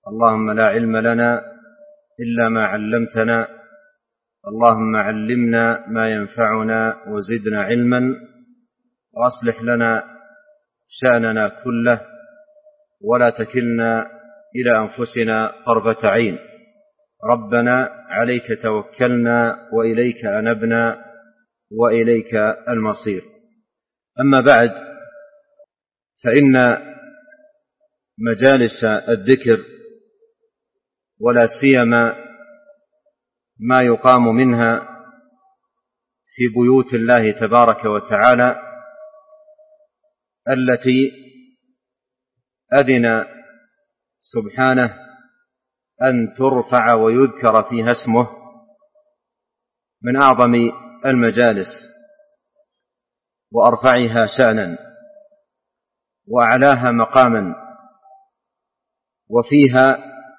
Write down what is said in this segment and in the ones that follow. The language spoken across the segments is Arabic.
اللهم لا علم لنا إلا ما علمتنا، اللهم علمنا ما ينفعنا وزدنا علما، وأصلح لنا شأننا كله ولا تكلنا إلى أنفسنا طرفة عين. ربنا عليك توكلنا وإليك أنبنا وإليك المصير. أما بعد، فإن مجالس الذكر ولا سيما ما يقام منها في بيوت الله تبارك وتعالى التي أذن سبحانه أن ترفع ويذكر فيها اسمه من أعظم المجالس وأرفعها شأنا وأعلاها مقاما، وفيها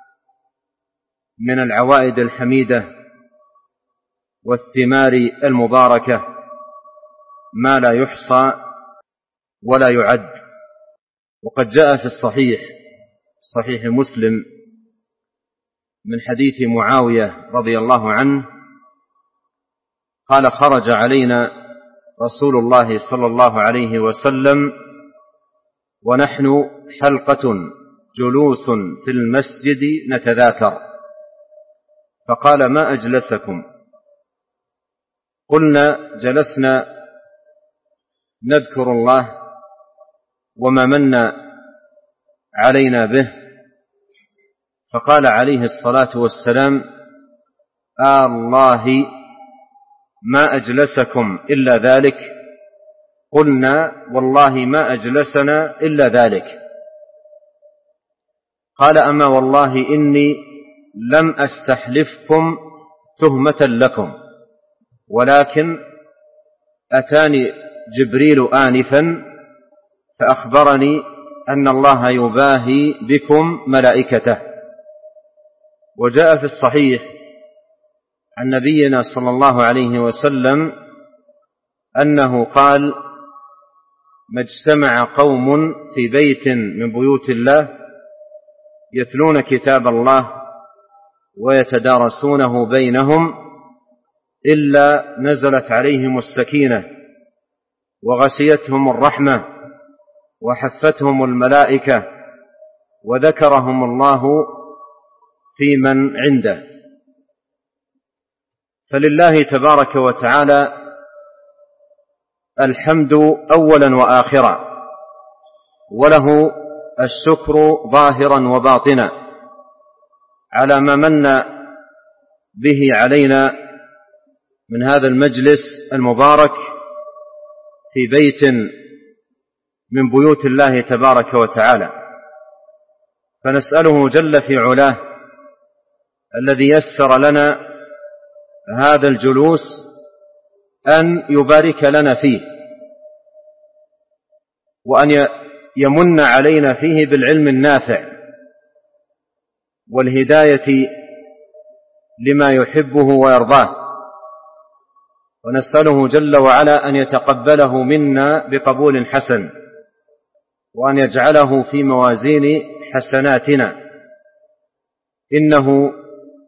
من العوائد الحميدة والثمار المباركة ما لا يحصى ولا يعد. وقد جاء في صحيح مسلم من حديث معاوية رضي الله عنه قال: خرج علينا رسول الله صلى الله عليه وسلم ونحن حلقة جلوس في المسجد نتذاكر، فقال: ما أجلسكم؟ قلنا: جلسنا نذكر الله وما من علينا به. فقال عليه الصلاة والسلام: الله ما أجلسكم إلا ذلك؟ قلنا: والله ما أجلسنا إلا ذلك. قال: أما والله إني لم أستحلفكم تهمة لكم، ولكن أتاني جبريل آنفا فأخبرني أن الله يباهي بكم ملائكته. وجاء في الصحيح عن نبينا صلى الله عليه وسلم أنه قال: ما اجتمع قوم في بيت من بيوت الله يتلون كتاب الله ويتدارسونه بينهم إلا نزلت عليهم السكينة وغشيتهم الرحمة وحفتهم الملائكة وذكرهم الله في من عنده. فلله تبارك وتعالى الحمد أولا وآخرا، وله الشكر ظاهرا وباطنا على ما من به علينا من هذا المجلس المبارك في بيت من بيوت الله تبارك وتعالى. فنسأله جل في علاه الذي يسر لنا هذا الجلوس أن يبارك لنا فيه، وأن يمن علينا فيه بالعلم النافع والهداية لما يحبه ويرضاه. ونسأله جل وعلا أن يتقبله منا بقبول حسن، وأن يجعله في موازين حسناتنا، إنه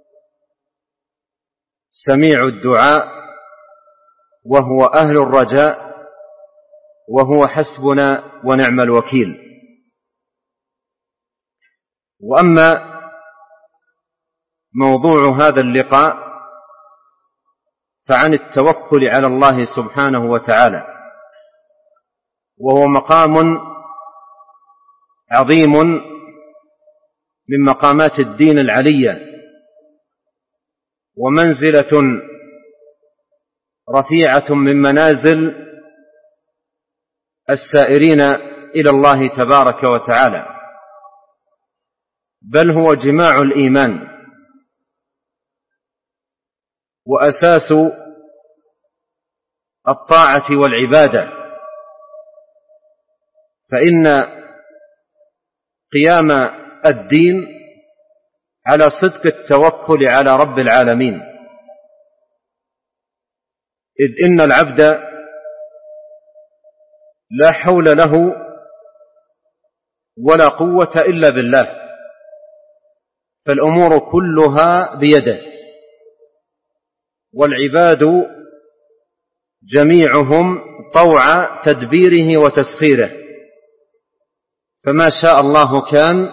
سميع الدعاء وهو أهل الرجاء وهو حسبنا ونعم الوكيل. وأما موضوع هذا اللقاء فعن التوكل على الله سبحانه وتعالى، وهو مقام عظيم من مقامات الدين العلية، ومنزلة رفيعة من منازل السائرين إلى الله تبارك وتعالى، بل هو جماع الإيمان وأساس الطاعة والعبادة. فإن قيام الدين على صدق التوكل على رب العالمين، إذ إن العبد لا حول له ولا قوة إلا بالله، فالأمور كلها بيده، والعباد جميعهم طوع تدبيره وتسخيره، فما شاء الله كان،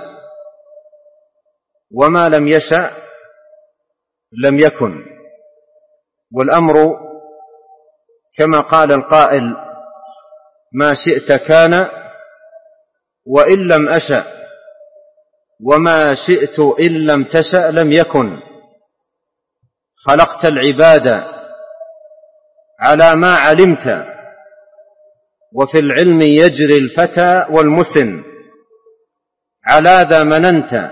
وما لم يشأ لم يكن. والأمر كما قال القائل: ما شئت كان وإن لم أشأ، وما شئت إن لم تشأ لم يكن. خلقت العباد على ما علمت، وفي العلم يجري الفتى والمسن. على ذا مننت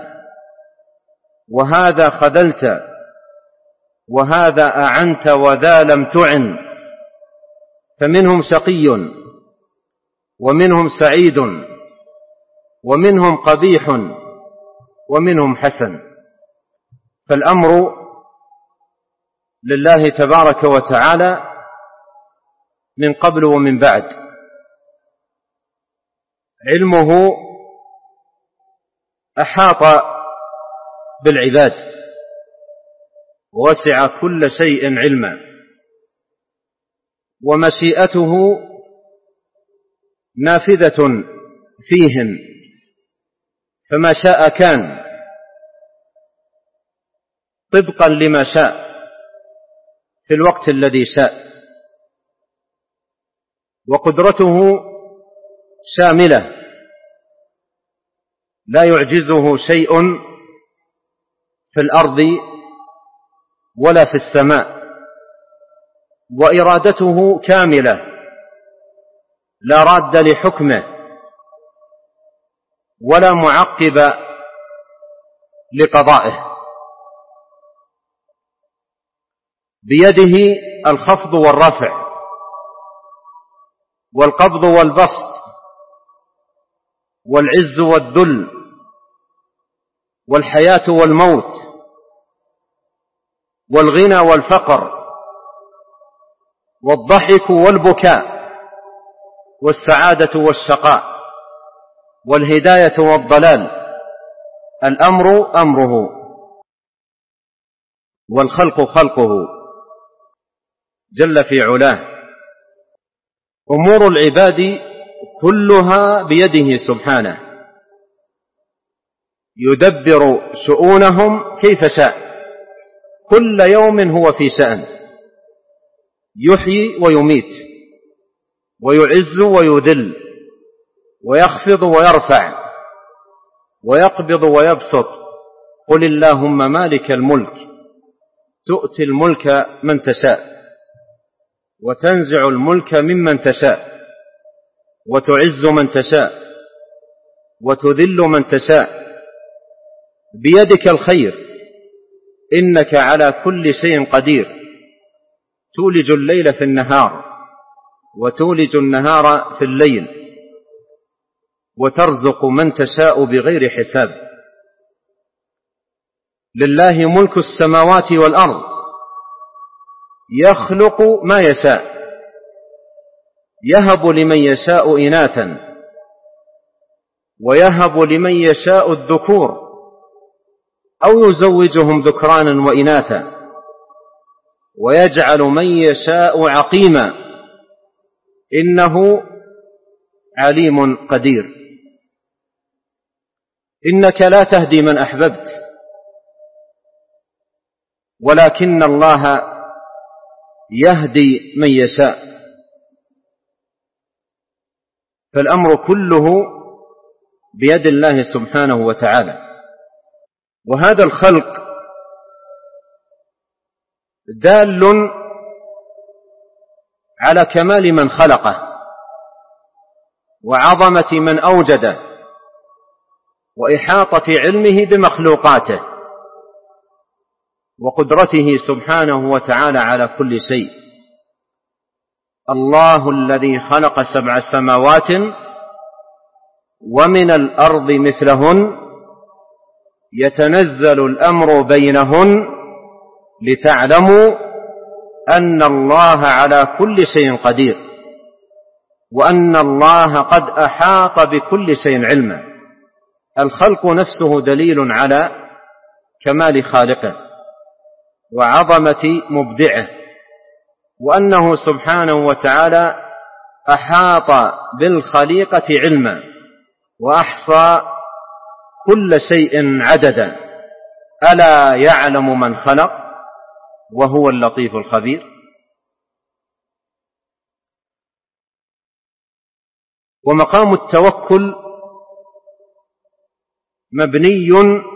وهذا خذلت، وهذا أعنت وذا لم تعن. فمنهم شقي ومنهم سعيد، ومنهم قبيح ومنهم حسن. فالأمر لله تبارك وتعالى من قبل ومن بعد. علمه أحاط بالعباد ووسع كل شيء علما، ومشيئته نافذة فيهم، فما شاء كان طبقا لما شاء في الوقت الذي شاء. وقدرته شاملة لا يعجزه شيء في الأرض ولا في السماء. وإرادته كاملة لا راد لحكمه ولا معقب لقضائه. بيده الخفض والرفع والقبض والبسط والعز والذل والحياة والموت والغنى والفقر والضحك والبكاء والسعادة والشقاء والهداية والضلال. الأمر أمره والخلق خلقه جل في علاه. أمور العباد كلها بيده سبحانه، يدبر شؤونهم كيف شاء، كل يوم هو في شأن، يحيي ويميت ويعز ويذل ويخفض ويرفع ويقبض ويبسط. قل اللهم مالك الملك تؤتي الملك من تشاء وتنزع الملك ممن تشاء وتعز من تشاء وتذل من تشاء. بيدك الخير، إنك على كل شيء قدير. تولج الليل في النهار وتولج النهار في الليل وترزق من تشاء بغير حساب. لله ملك السماوات والأرض، يخلق ما يشاء، يهب لمن يشاء إناثا ويهب لمن يشاء الذكور أو يزوجهم ذكرانا وإناثا ويجعل من يشاء عقيما، إنه عليم قدير. إنك لا تهدي من أحببت ولكن الله يهدي من يشاء. فالأمر كله بيد الله سبحانه وتعالى. وهذا الخلق دال على كمال من خلقه وعظمة من أوجده وإحاطة علمه بمخلوقاته وقدرته سبحانه وتعالى على كل شيء. الله الذي خلق 7 سماوات ومن الأرض مثلهن يتنزل الأمر بينهن لتعلموا أن الله على كل شيء قدير وأن الله قد أحاط بكل شيء علما. الخلق نفسه دليل على كمال خالقه وعظمة مبدعه، وأنه سبحانه وتعالى أحاط بالخليقة علما وأحصى كل شيء عددا. ألا يعلم من خلق وهو اللطيف الخبير. ومقام التوكل مبني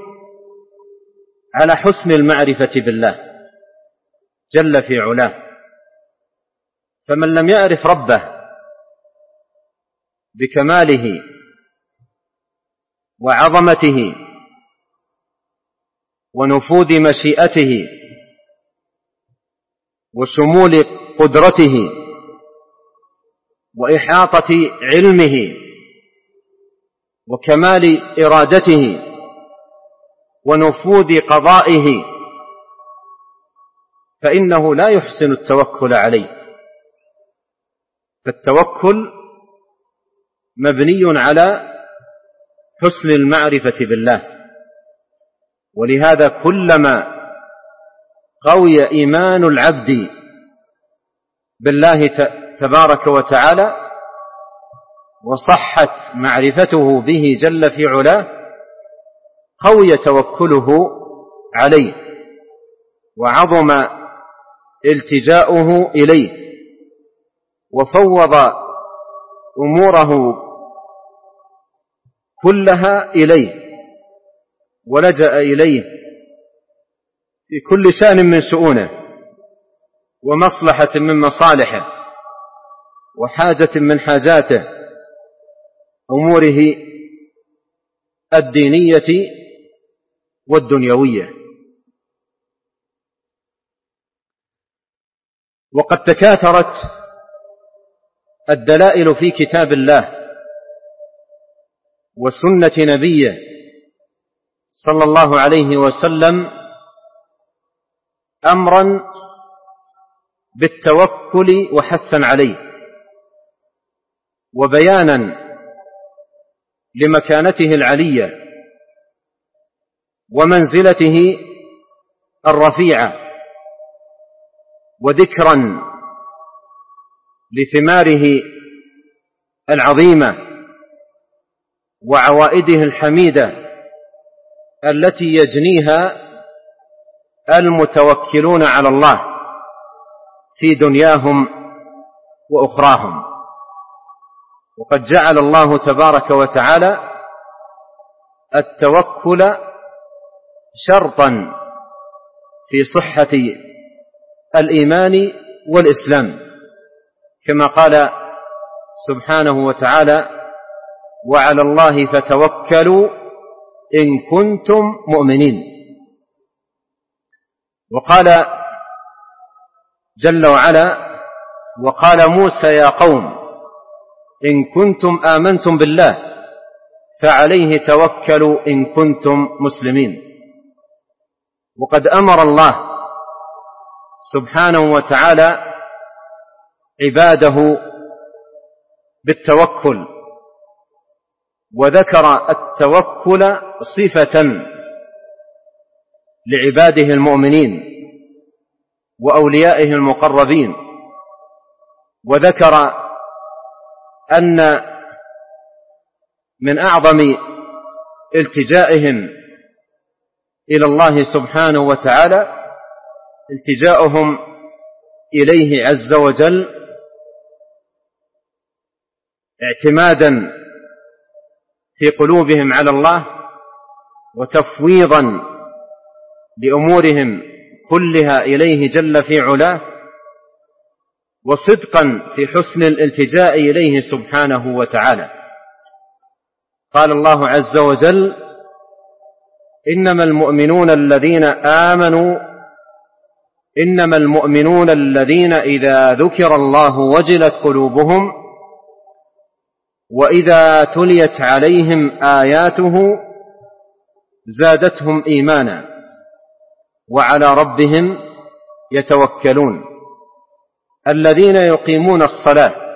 على حسن المعرفة بالله جل في علاه، فمن لم يعرف ربه بكماله وعظمته ونفوذ مشيئته وشمول قدرته وإحاطة علمه وكمال إرادته ونفوذ قضائه، فإنه لا يحسن التوكل عليه. فالتوكل مبني على حسن المعرفة بالله، ولهذا كلما قوي إيمان العبد بالله تبارك وتعالى وصحت معرفته به جل في علاه قوي توكله عليه وعظم التجاؤه إليه وفوض أموره كلها إليه ولجأ إليه في كل شأن من شؤونه ومصلحة من مصالحه وحاجة من حاجاته، أموره الدينية والدنيوية. وقد تكاثرت الدلائل في كتاب الله وسنة نبيه صلى الله عليه وسلم أمرا بالتوكل وحثا عليه وبيانا لمكانته العلية ومنزلته الرفيعة وذكرا لثماره العظيمة وعوائده الحميدة التي يجنيها المتوكلون على الله في دنياهم وأخراهم. وقد جعل الله تبارك وتعالى التوكل شرطا في صحة الإيمان والإسلام، كما قال سبحانه وتعالى: وعلى الله فتوكلوا إن كنتم مؤمنين. وقال جل وعلا: وقال موسى يا قوم إن كنتم آمنتم بالله فعليه توكلوا إن كنتم مسلمين. وقد أمر الله سبحانه وتعالى عباده بالتوكل، وذكر التوكل صفة لعباده المؤمنين وأوليائه المقربين، وذكر أن من أعظم التجائهم إلى الله سبحانه وتعالى التجاؤهم إليه عز وجل اعتمادا في قلوبهم على الله وتفويضا لأمورهم كلها إليه جل في علاه، وصدقا في حسن الالتجاء إليه سبحانه وتعالى. قال الله عز وجل: إنما المؤمنون الذين إذا ذكر الله وجلت قلوبهم وإذا تليت عليهم آياته زادتهم إيمانا وعلى ربهم يتوكلون الذين يقيمون الصلاة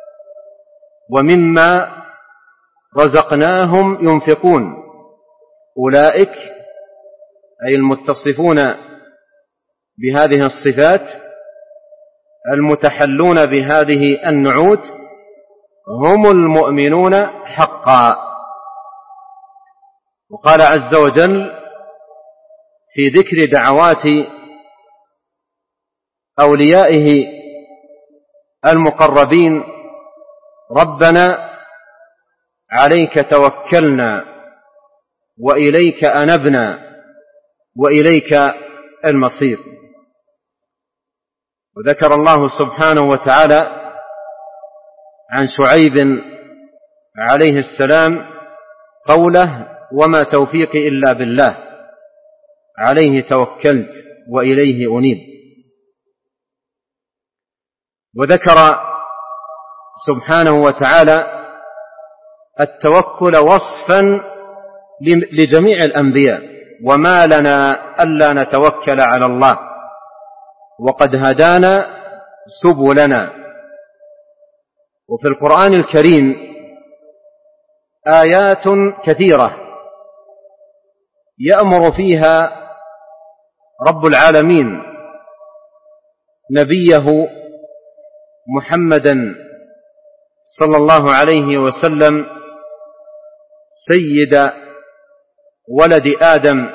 ومما رزقناهم ينفقون أولئك أي المتصفون بهذه الصفات المتحلون بهذه النعوت هم المؤمنون حقا. وقال عز وجل في ذكر دعوات أوليائه المقربين: ربنا عليك توكلنا وإليك أنبنا وإليك المصير. وذكر الله سبحانه وتعالى عن شعيب عليه السلام قوله: وما توفيقي إلا بالله عليه توكلت وإليه أنيب. وذكر سبحانه وتعالى التوكل وصفا لجميع الأنبياء: وما لنا ألا نتوكل على الله وقد هدانا سبلنا. وفي القرآن الكريم آيات كثيرة يأمر فيها رب العالمين نبيه محمدا صلى الله عليه وسلم سيد ولد آدم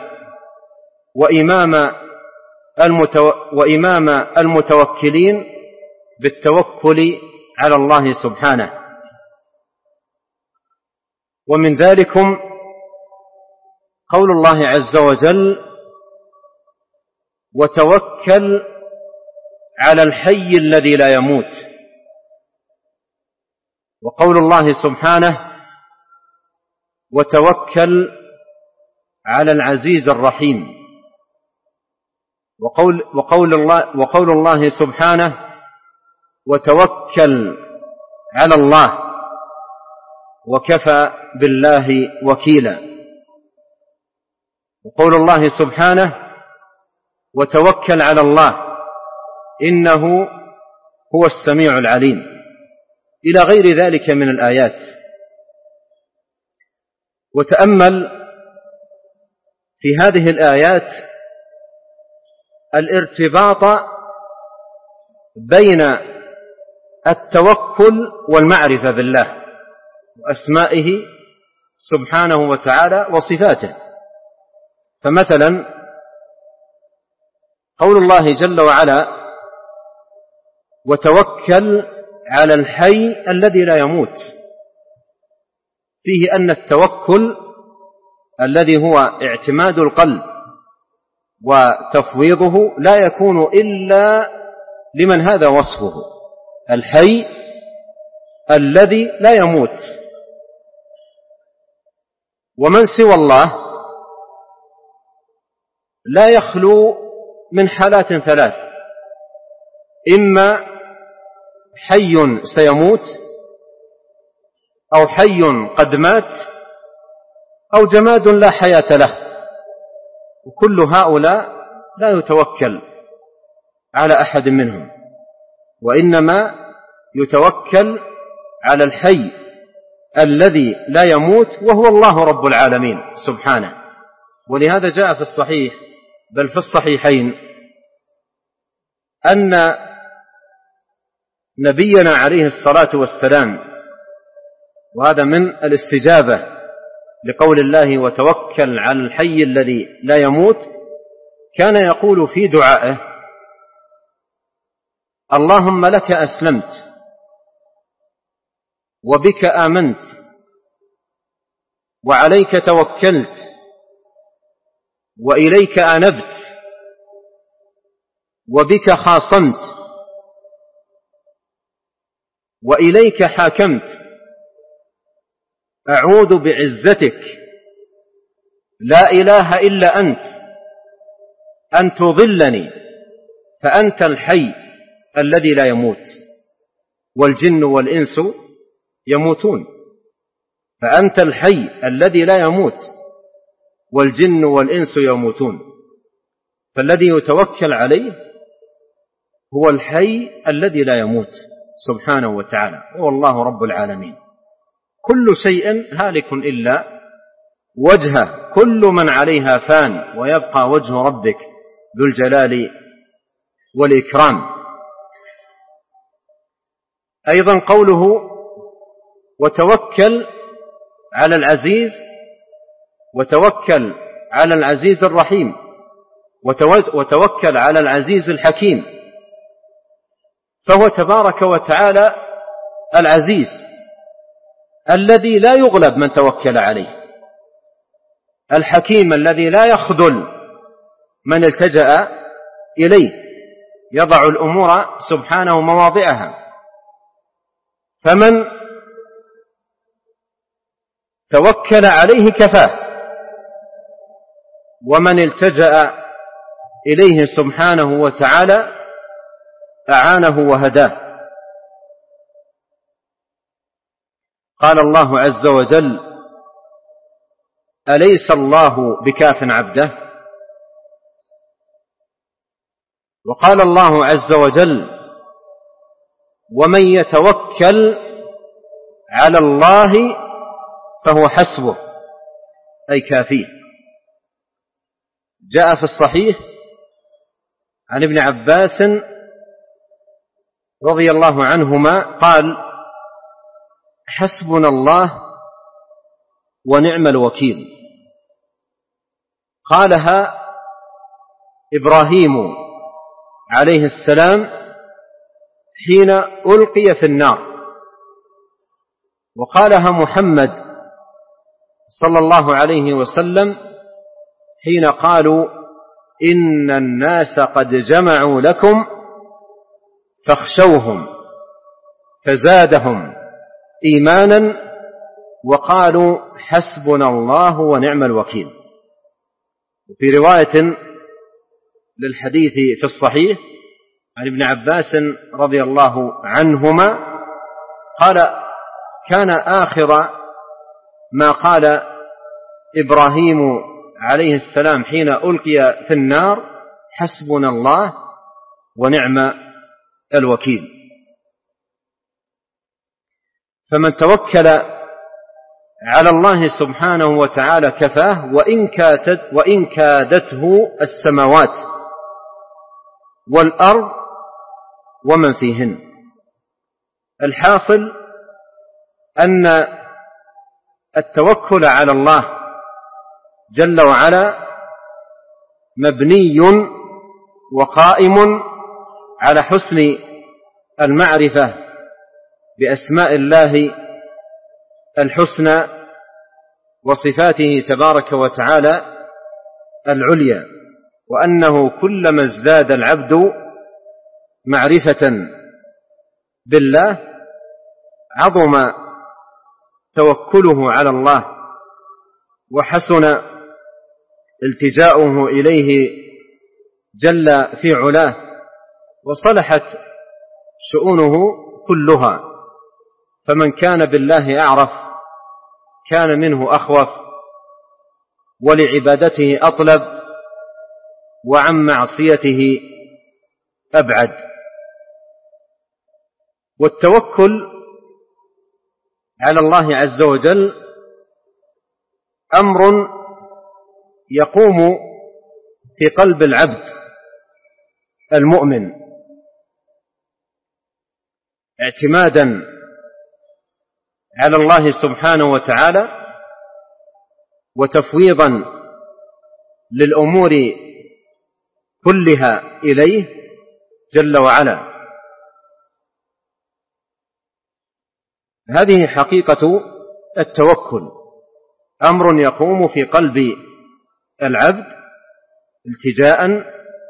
وإمام المتوكلين بالتوكل على الله سبحانه. ومن ذلكم قول الله عز وجل: وتوكل على الحي الذي لا يموت. وقول الله سبحانه: وتوكل على العزيز الرحيم. وقول الله سبحانه: وتوكل على الله وكفى بالله وكيلا. وقول الله سبحانه: وتوكل على الله إنه هو السميع العليم، إلى غير ذلك من الآيات. وتأمل في هذه الآيات الارتباط بين التوكل والمعرفة بالله وأسمائه سبحانه وتعالى وصفاته. فمثلا قول الله جل وعلا: وتوكل على الحي الذي لا يموت، فيه أن التوكل الذي هو اعتماد القلب وتفويضه لا يكون إلا لمن هذا وصفه: الحي الذي لا يموت. ومن سوى الله لا يخلو من حالات ثلاث: إما حي سيموت، أو حي قد مات، أو جماد لا حياة له. وكل هؤلاء لا يتوكل على أحد منهم، وإنما يتوكل على الحي الذي لا يموت وهو الله رب العالمين سبحانه. ولهذا جاء في الصحيح بل في الصحيحين أن نبينا عليه الصلاة والسلام، وهذا من الاستجابة لقول الله: وتوكل على الحي الذي لا يموت، كان يقول في دعائه: اللهم لك أسلمت وبك آمنت وعليك توكلت وإليك أنبت وبك خاصمت وإليك حاكمت، أعوذ بعزتك لا إله إلا أنت أن تضلني فأنت الحي الذي لا يموت والجن والإنس يموتون. فأنت الحي الذي لا يموت والجن والإنس يموتون. فالذي يتوكل عليه هو الحي الذي لا يموت سبحانه وتعالى، هو الله رب العالمين. كل شيء هالك إلا وجهه كل من عليها فان ويبقى وجه ربك ذو الجلال والإكرام. أيضا قوله وتوكل على العزيز، وتوكل على العزيز الرحيم، وتوكل على العزيز الحكيم، فهو تبارك وتعالى العزيز الذي لا يغلب من توكل عليه، الحكيم الذي لا يخذل من التجأ إليه، يضع الأمور سبحانه مواضعها. فمن توكل عليه كفاه، ومن التجأ إليه سبحانه وتعالى أعانه وهداه. قال الله عز وجل: أليس الله بكاف عبده؟ وقال الله عز وجل: ومن يتوكل على الله فهو حسبه، أي كافيه. جاء في الصحيح عن ابن عباس رضي الله عنهما قال: حسبنا الله ونعم الوكيل. قالها إبراهيم عليه السلام حين ألقي في النار، وقالها محمد صلى الله عليه وسلم حين قالوا: إن الناس قد جمعوا لكم فاخشوهم، فزادهم إيمانا وقالوا حسبنا الله ونعم الوكيل. وفي رواية للحديث في الصحيح عن ابن عباس رضي الله عنهما قال: كان آخر ما قال إبراهيم عليه السلام حين ألقي في النار: حسبنا الله ونعم الوكيل. فمن توكل على الله سبحانه وتعالى كفاه، وإن كادته السماوات والأرض ومن فيهن. الحاصل أن التوكل على الله جل وعلا مبني وقائم على حسن المعرفة بأسماء الله الحسنى وصفاته تبارك وتعالى العليا، وأنه كلما ازداد العبد معرفة بالله عظم توكله على الله وحسن التجاؤه إليه جل في علاه، وصلحت شؤونه كلها. فمن كان بالله أعرف كان منه أخوف، ولعبادته أطلب، وعن معصيته أبعد. والتوكل على الله عز وجل أمر يقوم في قلب العبد المؤمن اعتمادا على الله سبحانه وتعالى، وتفويضا للأمور كلها إليه جل وعلا. هذه حقيقة التوكل، أمر يقوم في قلب العبد التجاء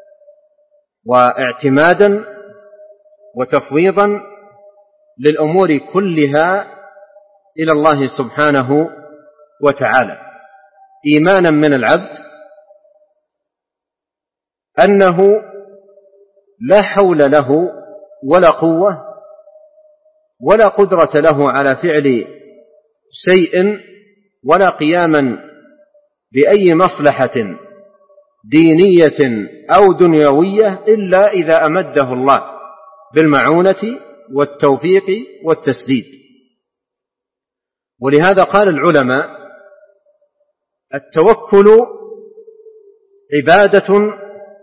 واعتمادا وتفويضا للأمور كلها إلى الله سبحانه وتعالى، إيمانا من العبد أنه لا حول له ولا قوة ولا قدرة له على فعل شيء ولا قياما بأي مصلحة دينية أو دنيوية إلا إذا أمده الله بالمعونة والتوفيق والتسديد. ولهذا قال العلماء: التوكل عبادة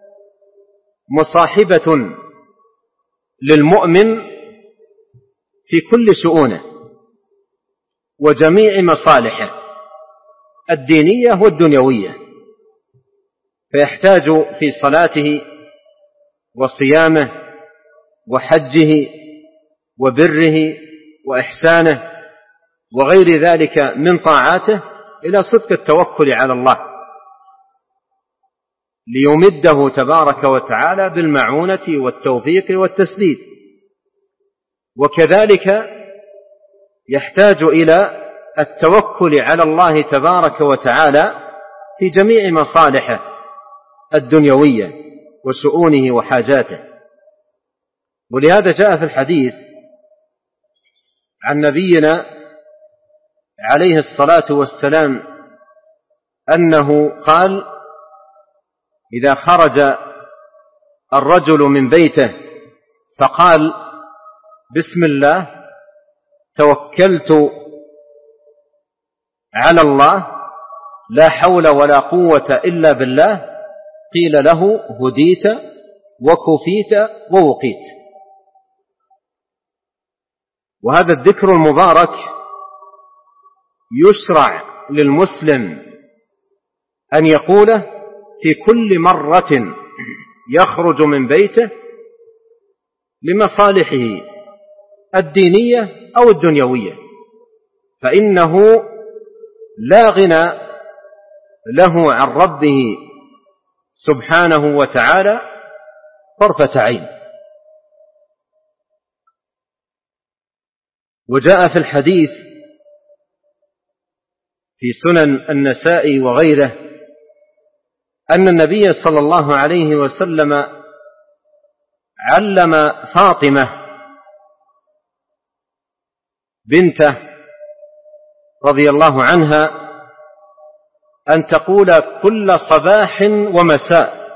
مصاحبة للمؤمن في كل شؤونه وجميع مصالحه الدينية والدنيوية، فيحتاج في صلاته وصيامه وحجه وبره وإحسانه وغير ذلك من طاعاته إلى صدق التوكل على الله، ليمده تبارك وتعالى بالمعونة والتوفيق والتسديد. وكذلك يحتاج إلى التوكل على الله تبارك وتعالى في جميع مصالحه الدنيوية وشؤونه وحاجاته. ولهذا جاء في الحديث عن نبينا عليه الصلاة والسلام أنه قال: إذا خرج الرجل من بيته فقال: بسم الله توكلت على الله لا حول ولا قوة إلا بالله، قيل له: هديت وكفيت ووقيت. وهذا الذكر المبارك يشرع للمسلم أن يقوله في كل مرة يخرج من بيته لمصالحه الدينية أو الدنيوية، فإنه لا غنى له عن ربه سبحانه وتعالى طرفة عين. وجاء في الحديث في سنن النسائي وغيره أن النبي صلى الله عليه وسلم علم فاطمة بنته رضي الله عنها أن تقول كل صباح ومساء: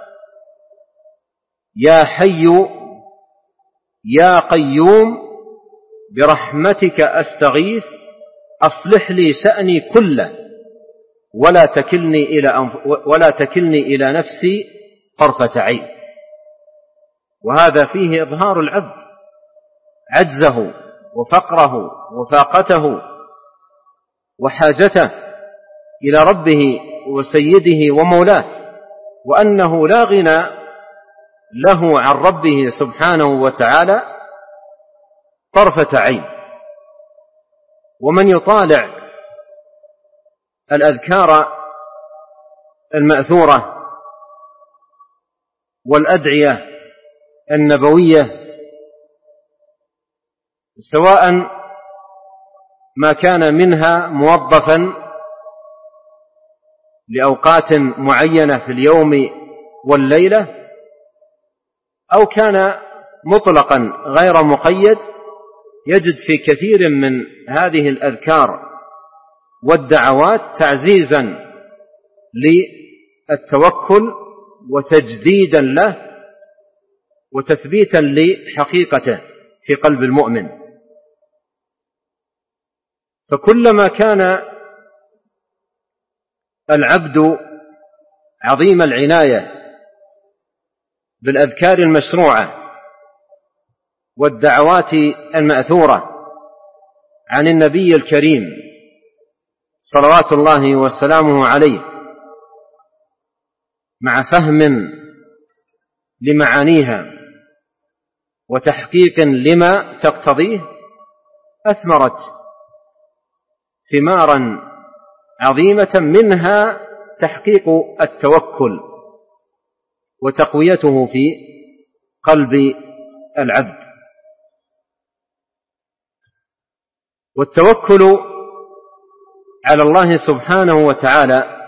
يا حي يا قيوم برحمتك أستغيث أصلح لي شأني كله ولا تكلني إلى نفسي طرفة عين. وهذا فيه إظهار العبد عجزه وفقره وفاقته وحاجته إلى ربه وسيده ومولاه، وأنه لا غنى له عن ربه سبحانه وتعالى طرفة عين. ومن يطالع الأذكار المأثورة والأدعية النبوية، سواء ما كان منها موظفا لأوقات معينة في اليوم والليلة، أو كان مطلقا غير مقيد، يجد في كثير من هذه الأذكار والدعوات تعزيزا للتوكل وتجديدا له وتثبيتا لحقيقته في قلب المؤمن. فكلما كان العبد عظيم العناية بالأذكار المشروعة والدعوات المأثورة عن النبي الكريم صلوات الله وسلامه عليه، مع فهم لمعانيها وتحقيق لما تقتضيه، أثمرت ثمارا عظيمة، منها تحقيق التوكل وتقويته في قلب العبد. والتوكل على الله سبحانه وتعالى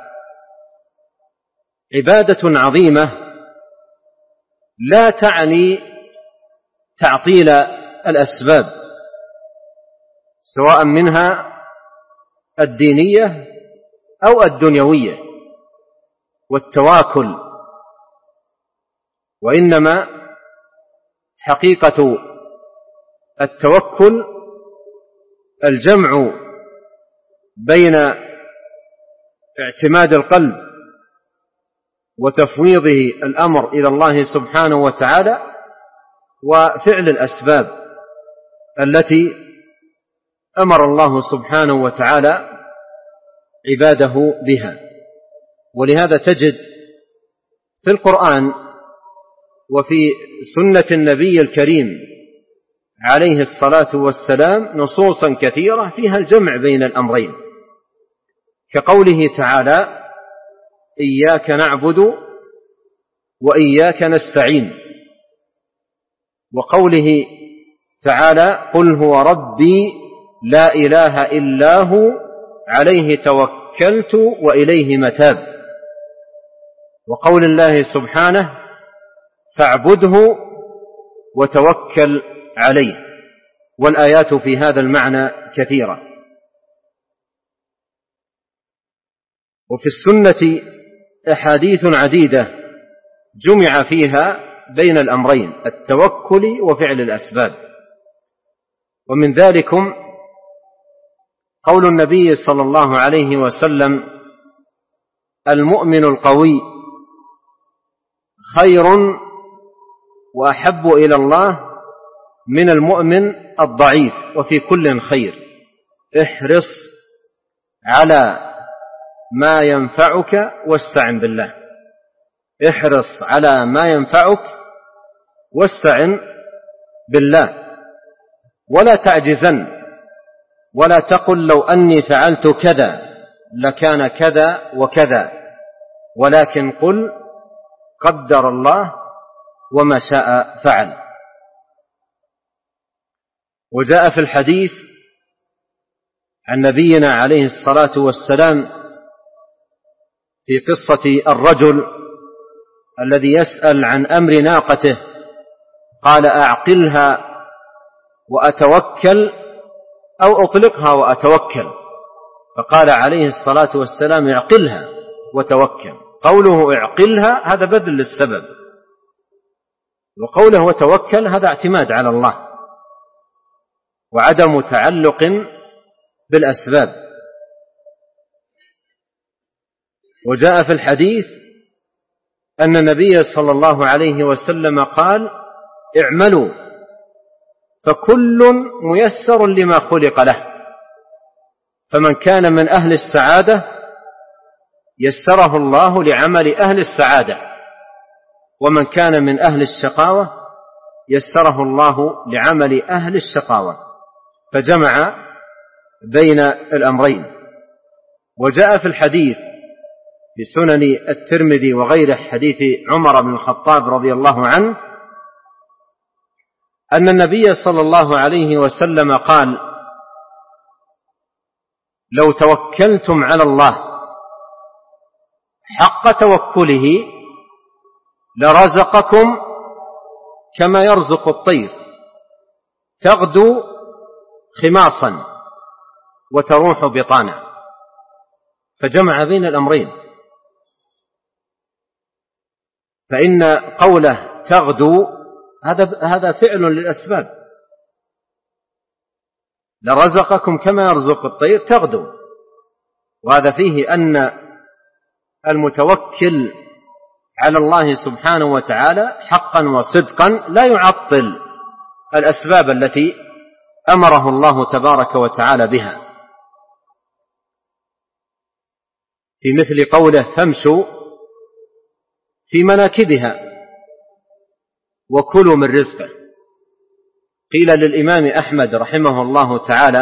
عبادة عظيمة لا تعني تعطيل الأسباب، سواء منها الدينية أو الدنيوية والتواكل، وإنما حقيقة التوكل الجمع بين اعتماد القلب وتفويضه الأمر إلى الله سبحانه وتعالى، وفعل الأسباب التي أمر الله سبحانه وتعالى عباده بها. ولهذا تجد في القرآن وفي سنة النبي الكريم عليه الصلاة والسلام نصوصا كثيرة فيها الجمع بين الأمرين، كقوله تعالى: إياك نعبد وإياك نستعين، وقوله تعالى: قل هو ربي لا إله إلا هو عليه توكلت وإليه متاب، وقول الله سبحانه: فاعبده وتوكل عليه. والآيات في هذا المعنى كثيرة. وفي السنة أحاديث عديدة جمع فيها بين الأمرين، التوكل وفعل الأسباب. ومن ذلكم قول النبي صلى الله عليه وسلم: المؤمن القوي خير وأحب إلى الله من المؤمن الضعيف، وفي كل خير، احرص على ما ينفعك واستعن بالله. احرص على ما ينفعك واستعن بالله، ولا تعجزن، ولا تقل لو أني فعلت كذا لكان كذا وكذا، ولكن قل قدر الله وما شاء فعل. وجاء في الحديث عن نبينا عليه الصلاة والسلام في قصة الرجل الذي يسأل عن أمر ناقته، قال: أعقلها وأتوكل أو أطلقها وأتوكل؟ فقال عليه الصلاة والسلام: اعقلها وتوكل. قوله اعقلها هذا بدل للسبب، وقوله وتوكل هذا اعتماد على الله وعدم تعلق بالأسباب. وجاء في الحديث أن النبي صلى الله عليه وسلم قال: اعملوا فكل ميسر لما خلق له، فمن كان من أهل السعادة يسره الله لعمل أهل السعادة، ومن كان من أهل الشقاوة يسره الله لعمل أهل الشقاوة، فجمع بين الأمرين. وجاء في الحديث في سنن الترمذي وغيره حديث عمر بن الخطاب رضي الله عنه أن النبي صلى الله عليه وسلم قال: لو توكلتم على الله حق توكله لرزقكم كما يرزق الطير، تغدو خماصا وتروح بطانا، فجمع بين الأمرين. فإن قوله تغدو هذا فعل للأسباب، لرزقكم كما يرزق الطير تغدو، وهذا فيه أن المتوكل على الله سبحانه وتعالى حقا وصدقا لا يعطل الأسباب التي أمره الله تبارك وتعالى بها، في مثل قوله: فامشوا في مناكبها وكلوا من رزقه. قيل للإمام أحمد رحمه الله تعالى،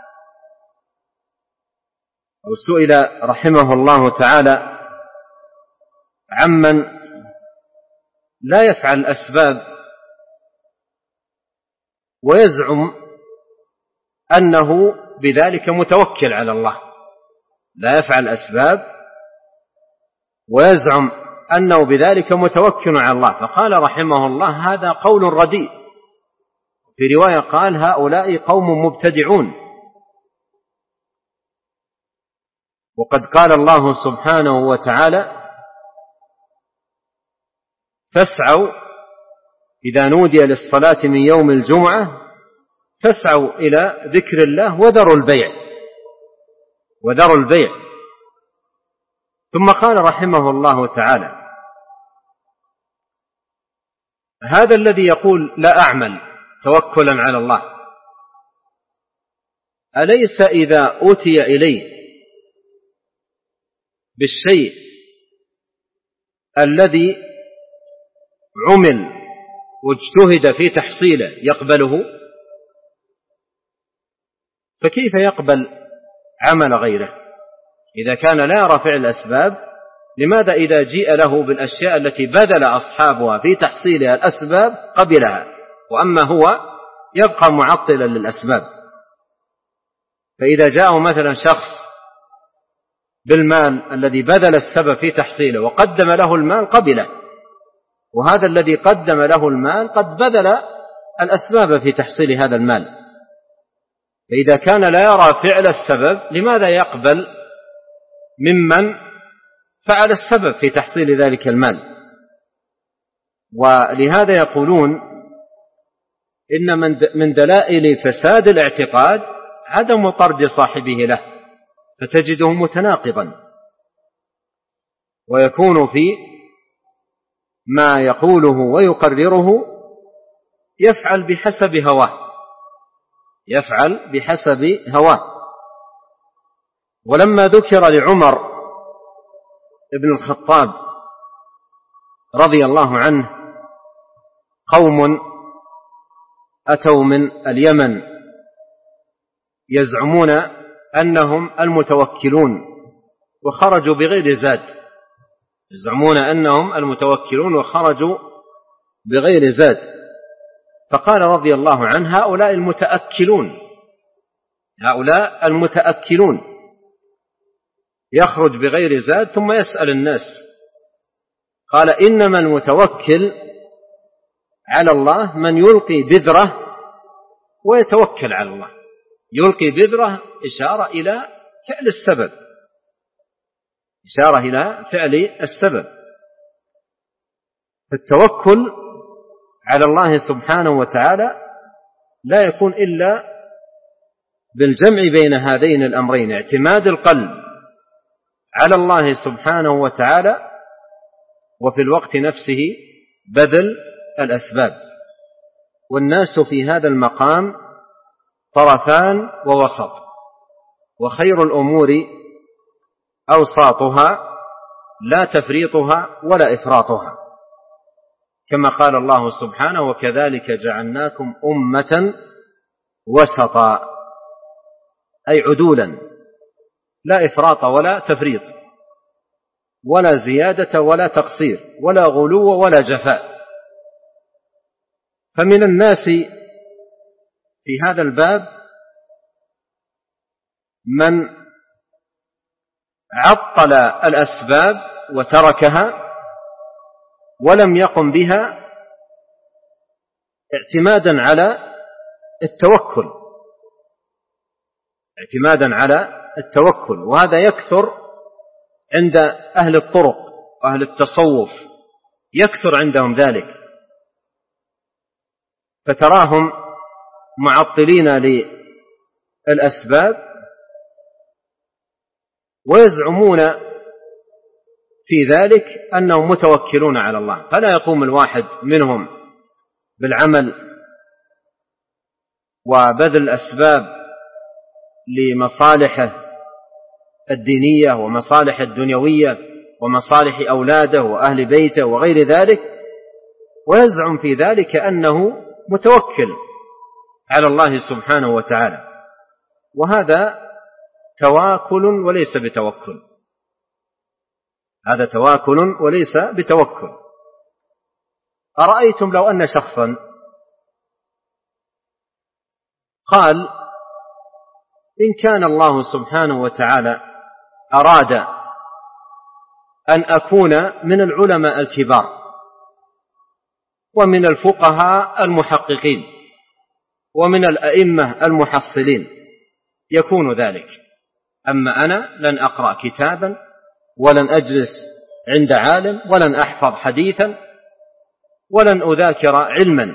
أو سئل رحمه الله تعالى عمن لا يفعل الأسباب ويزعم أنه بذلك متوكل على الله، لا يفعل الأسباب ويزعم أنه بذلك متوكل على الله، فقال رحمه الله: هذا قول رديء. في رواية قال: هؤلاء قوم مبتدعون. وقد قال الله سبحانه وتعالى: فاسعوا إذا نودي للصلاة من يوم الجمعة فاسعوا إلى ذكر الله وذروا البيع. ثم قال رحمه الله تعالى: هذا الذي يقول لا أعمل توكلا على الله، أليس إذا أوتي إليه بالشيء الذي عمل واجتهد في تحصيله يقبله؟ فكيف يقبل عمل غيره إذا كان لا يرى فعل الأسباب؟ لماذا إذا جيء له بالأشياء التي بذل أصحابها في تحصيلها الأسباب قبلها، وأما هو يبقى معطلا للأسباب؟ فإذا جاءه مثلا شخص بالمال الذي بذل السبب في تحصيله وقدم له المال قبله، وهذا الذي قدم له المال قد بذل الأسباب في تحصيل هذا المال، فإذا كان لا يرى فعل السبب لماذا يقبل ممن فعل السبب في تحصيل ذلك المال؟ ولهذا يقولون إن من دلائل فساد الاعتقاد عدم طرد صاحبه له، فتجده متناقضا ويكون في ما يقوله ويقرره يفعل بحسب هواه. ولما ذكر لعمر ابن الخطاب رضي الله عنه قوم أتوا من اليمن يزعمون أنهم المتوكلون وخرجوا بغير زاد، فقال رضي الله عنه: هؤلاء المتأكلون يخرج بغير زاد ثم يسأل الناس. قال: إنما المتوكل على الله من يلقي بذرة ويتوكل على الله. يلقي بذرة إشارة إلى فعل السبب. فالتوكل على الله سبحانه وتعالى لا يكون إلا بالجمع بين هذين الأمرين: اعتماد القلب على الله سبحانه وتعالى، وفي الوقت نفسه بذل الأسباب. والناس في هذا المقام طرفان ووسط، وخير الأمور أوساطها لا تفريطها ولا إفراطها، كما قال الله سبحانه: وكذلك جعلناكم أمة وسطا، أي عدولا، لا إفراط ولا تفريط، ولا زيادة ولا تقصير، ولا غلو ولا جفاء. فمن الناس في هذا الباب من عطل الأسباب وتركها ولم يقم بها اعتمادا على التوكل، وهذا يكثر عند أهل الطرق وأهل التصوف، يكثر عندهم ذلك، فتراهم معطلين للأسباب ويزعمون في ذلك أنهم متوكلون على الله. فلا يقوم الواحد منهم بالعمل وبذل الأسباب لمصالحه الدينية ومصالح الدنيوية ومصالح أولاده وأهل بيته وغير ذلك، ويزعم في ذلك أنه متوكل على الله سبحانه وتعالى، وهذا تواكل وليس بتوكل. أرأيتم لو أن شخصا قال: إن كان الله سبحانه وتعالى أراد أن أكون من العلماء الكبار ومن الفقهاء المحققين ومن الأئمة المحصلين يكون ذلك، أما أنا لن أقرأ كتابا ولن أجلس عند عالم ولن أحفظ حديثا ولن أذاكر علما.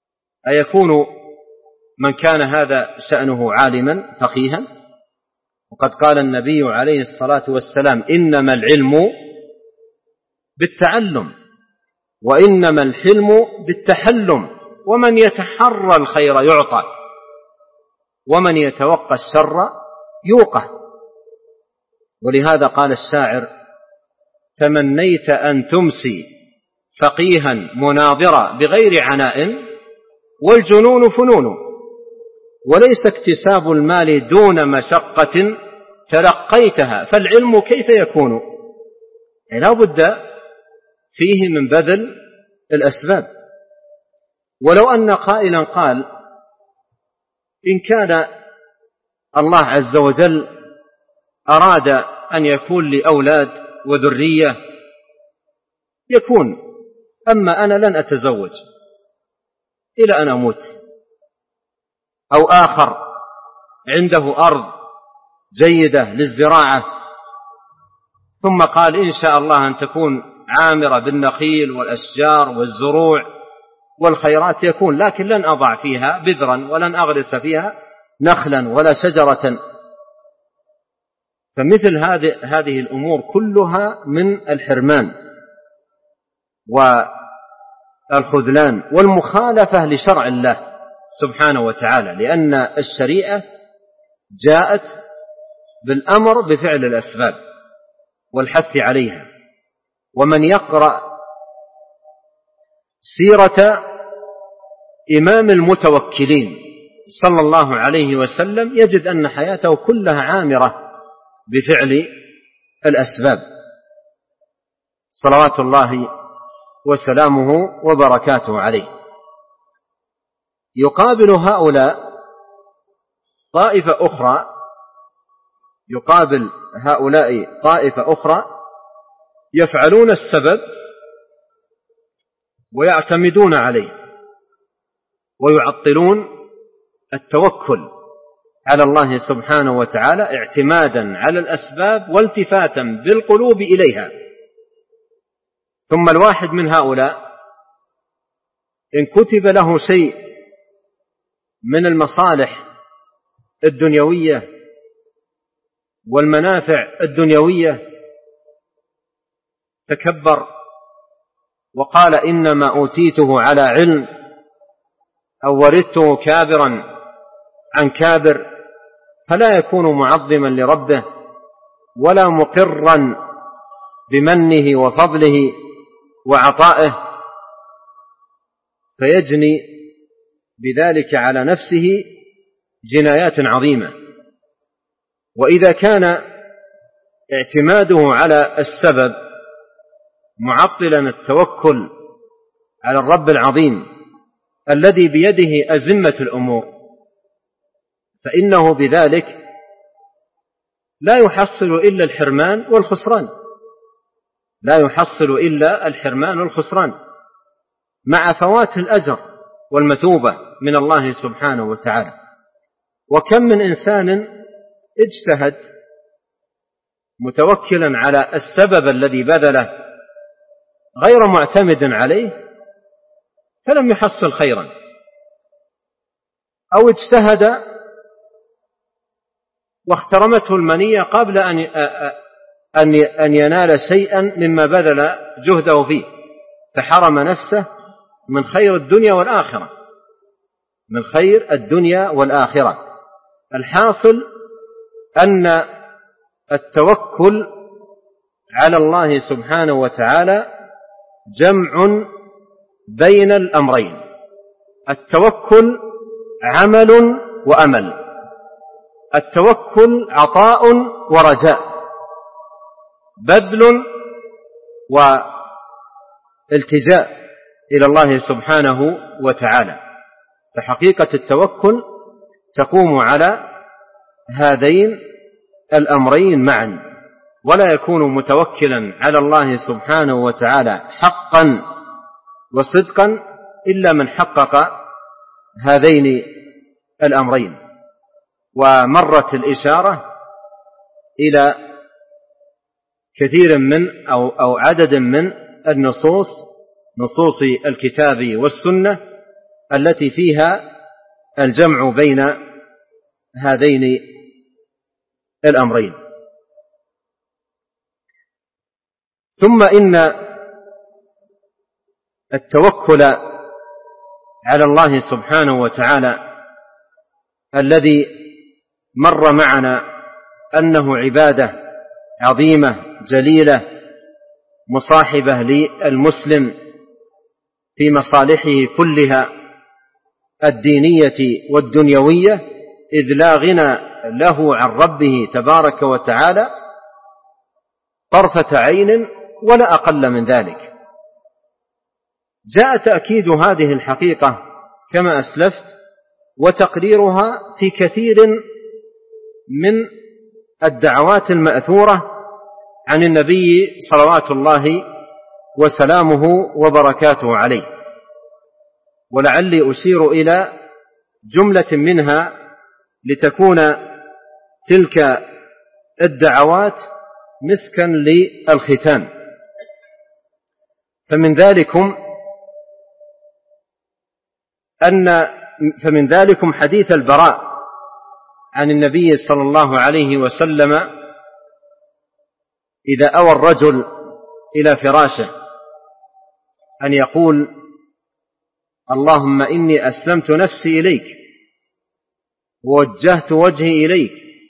أيكون من كان هذا شأنه عالما فقيها؟ وقد قال النبي عليه الصلاة والسلام: إنما العلم بالتعلم وإنما الحلم بالتحلم، ومن يتحرى الخير يعطى ومن يتوقى الشر يوقى. ولهذا قال الشاعر: تمنيت أن تمسي فقيها مناظرا بغير عناء، والجنون فنون، وليس اكتساب المال دون مشقة تلقيتها، فالعلم كيف يكون؟ لا بد فيه من بذل الأسباب. ولو أن قائلا قال: إن كان الله عز وجل أراد أن يكون لي أولاد وذرية يكون، أما أنا لن أتزوج إلى أن أموت. أو آخر عنده أرض جيدة للزراعة ثم قال: إن شاء الله أن تكون عامرة بالنخيل والأشجار والزروع والخيرات يكون، لكن لن أضع فيها بذرا ولن أغرس فيها نخلا ولا شجرة. فمثل هذه الأمور كلها من الحرمان والخذلان والمخالفة لشرع الله سبحانه وتعالى، لأن الشريعة جاءت بالأمر بفعل الأسباب والحث عليها. ومن يقرأ سيرة إمام المتوكلين صلى الله عليه وسلم يجد أن حياته كلها عامرة بفعل الأسباب صلوات الله وسلامه وبركاته عليه. يقابل هؤلاء طائفة أخرى يفعلون السبب ويعتمدون عليه ويعطلون التوكل على الله سبحانه وتعالى اعتمادا على الأسباب والتفاتا بالقلوب إليها. ثم الواحد من هؤلاء إن كتب له شيء من المصالح الدنيوية والمنافع الدنيوية تكبر وقال: إنما أوتيته على علم، أو وردته كابرا عن كابر، فلا يكون معظما لربه ولا مقرا بمنه وفضله وعطائه، فيجني بذلك على نفسه جنايات عظيمة. وإذا كان اعتماده على السبب معطلا التوكل على الرب العظيم الذي بيده أزمة الأمور، فإنه بذلك لا يحصل إلا الحرمان والخسران، مع فوات الأجر والمثوبة من الله سبحانه وتعالى. وكم من إنسان اجتهد متوكلا على السبب الذي بذله غير معتمد عليه فلم يحصل خيرا، أو اجتهد واخترمته المنية قبل أن ينال شيئا مما بذل جهده فيه، فحرم نفسه من خير الدنيا والآخرة. الحاصل أن التوكل على الله سبحانه وتعالى جمع بين الأمرين: التوكل عمل وأمل، التوكل عطاء ورجاء، بذل والتجاء إلى الله سبحانه وتعالى. فحقيقة التوكل تقوم على هذين الأمرين معا، ولا يكون متوكلا على الله سبحانه وتعالى حقا وصدقا إلا من حقق هذين الأمرين. ومرت الإشارة إلى كثير من أو عدد من النصوص، نصوص الكتاب والسنة، التي فيها الجمع بين هذين الأمرين. ثم إن التوكل على الله سبحانه وتعالى الذي مر معنا أنه عبادة عظيمة جليلة مصاحبة للمسلم في مصالحه كلها الدينية والدنيوية، إذ لا غنى له عن ربه تبارك وتعالى طرفة عين ولا أقل من ذلك. جاء تأكيد هذه الحقيقة كما أسلفت وتقريرها في كثير من الدعوات المأثورة عن النبي صلوات الله وسلامه وبركاته عليه، ولعلي أشير إلى جملة منها لتكون تلك الدعوات مسكا للختام. فمن ذلكم حديث البراء عن النبي صلى الله عليه وسلم إذا أوى الرجل إلى فراشه أن يقول: اللهم إني أسلمت نفسي إليك ووجهت وجهي إليك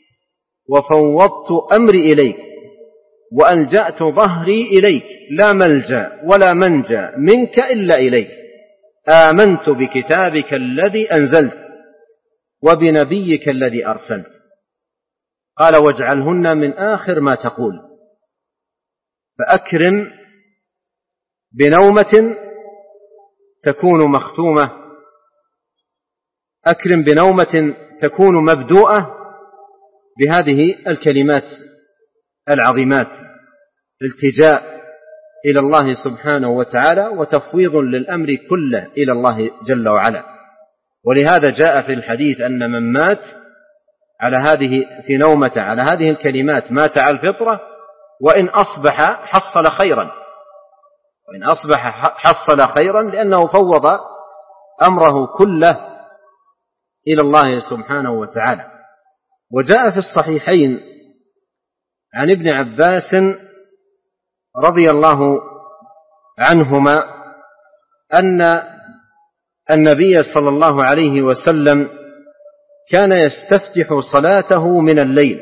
وفوضت أمري إليك وألجأت ظهري إليك لا ملجأ ولا منجا منك إلا إليك، آمنت بكتابك الذي أنزلت وبنبيك الذي أرسلت. قال: واجعلهن من آخر ما تقول، فأكرم بنومة تكون مختومة، أكرم بنومة تكون مبدوءة بهذه الكلمات العظيمات: التجاء إلى الله سبحانه وتعالى وتفويض للأمر كله إلى الله جل وعلا. ولهذا جاء في الحديث أن من مات على هذه في نومة على هذه الكلمات مات على الفطرة، وإن أصبح حصل خيرا، وإن أصبح حصل خيرا، لأنه فوض أمره كله إلى الله سبحانه وتعالى. وجاء في الصحيحين عن ابن عباس رضي الله عنهما أن النبي صلى الله عليه وسلم كان يستفتح صلاته من الليل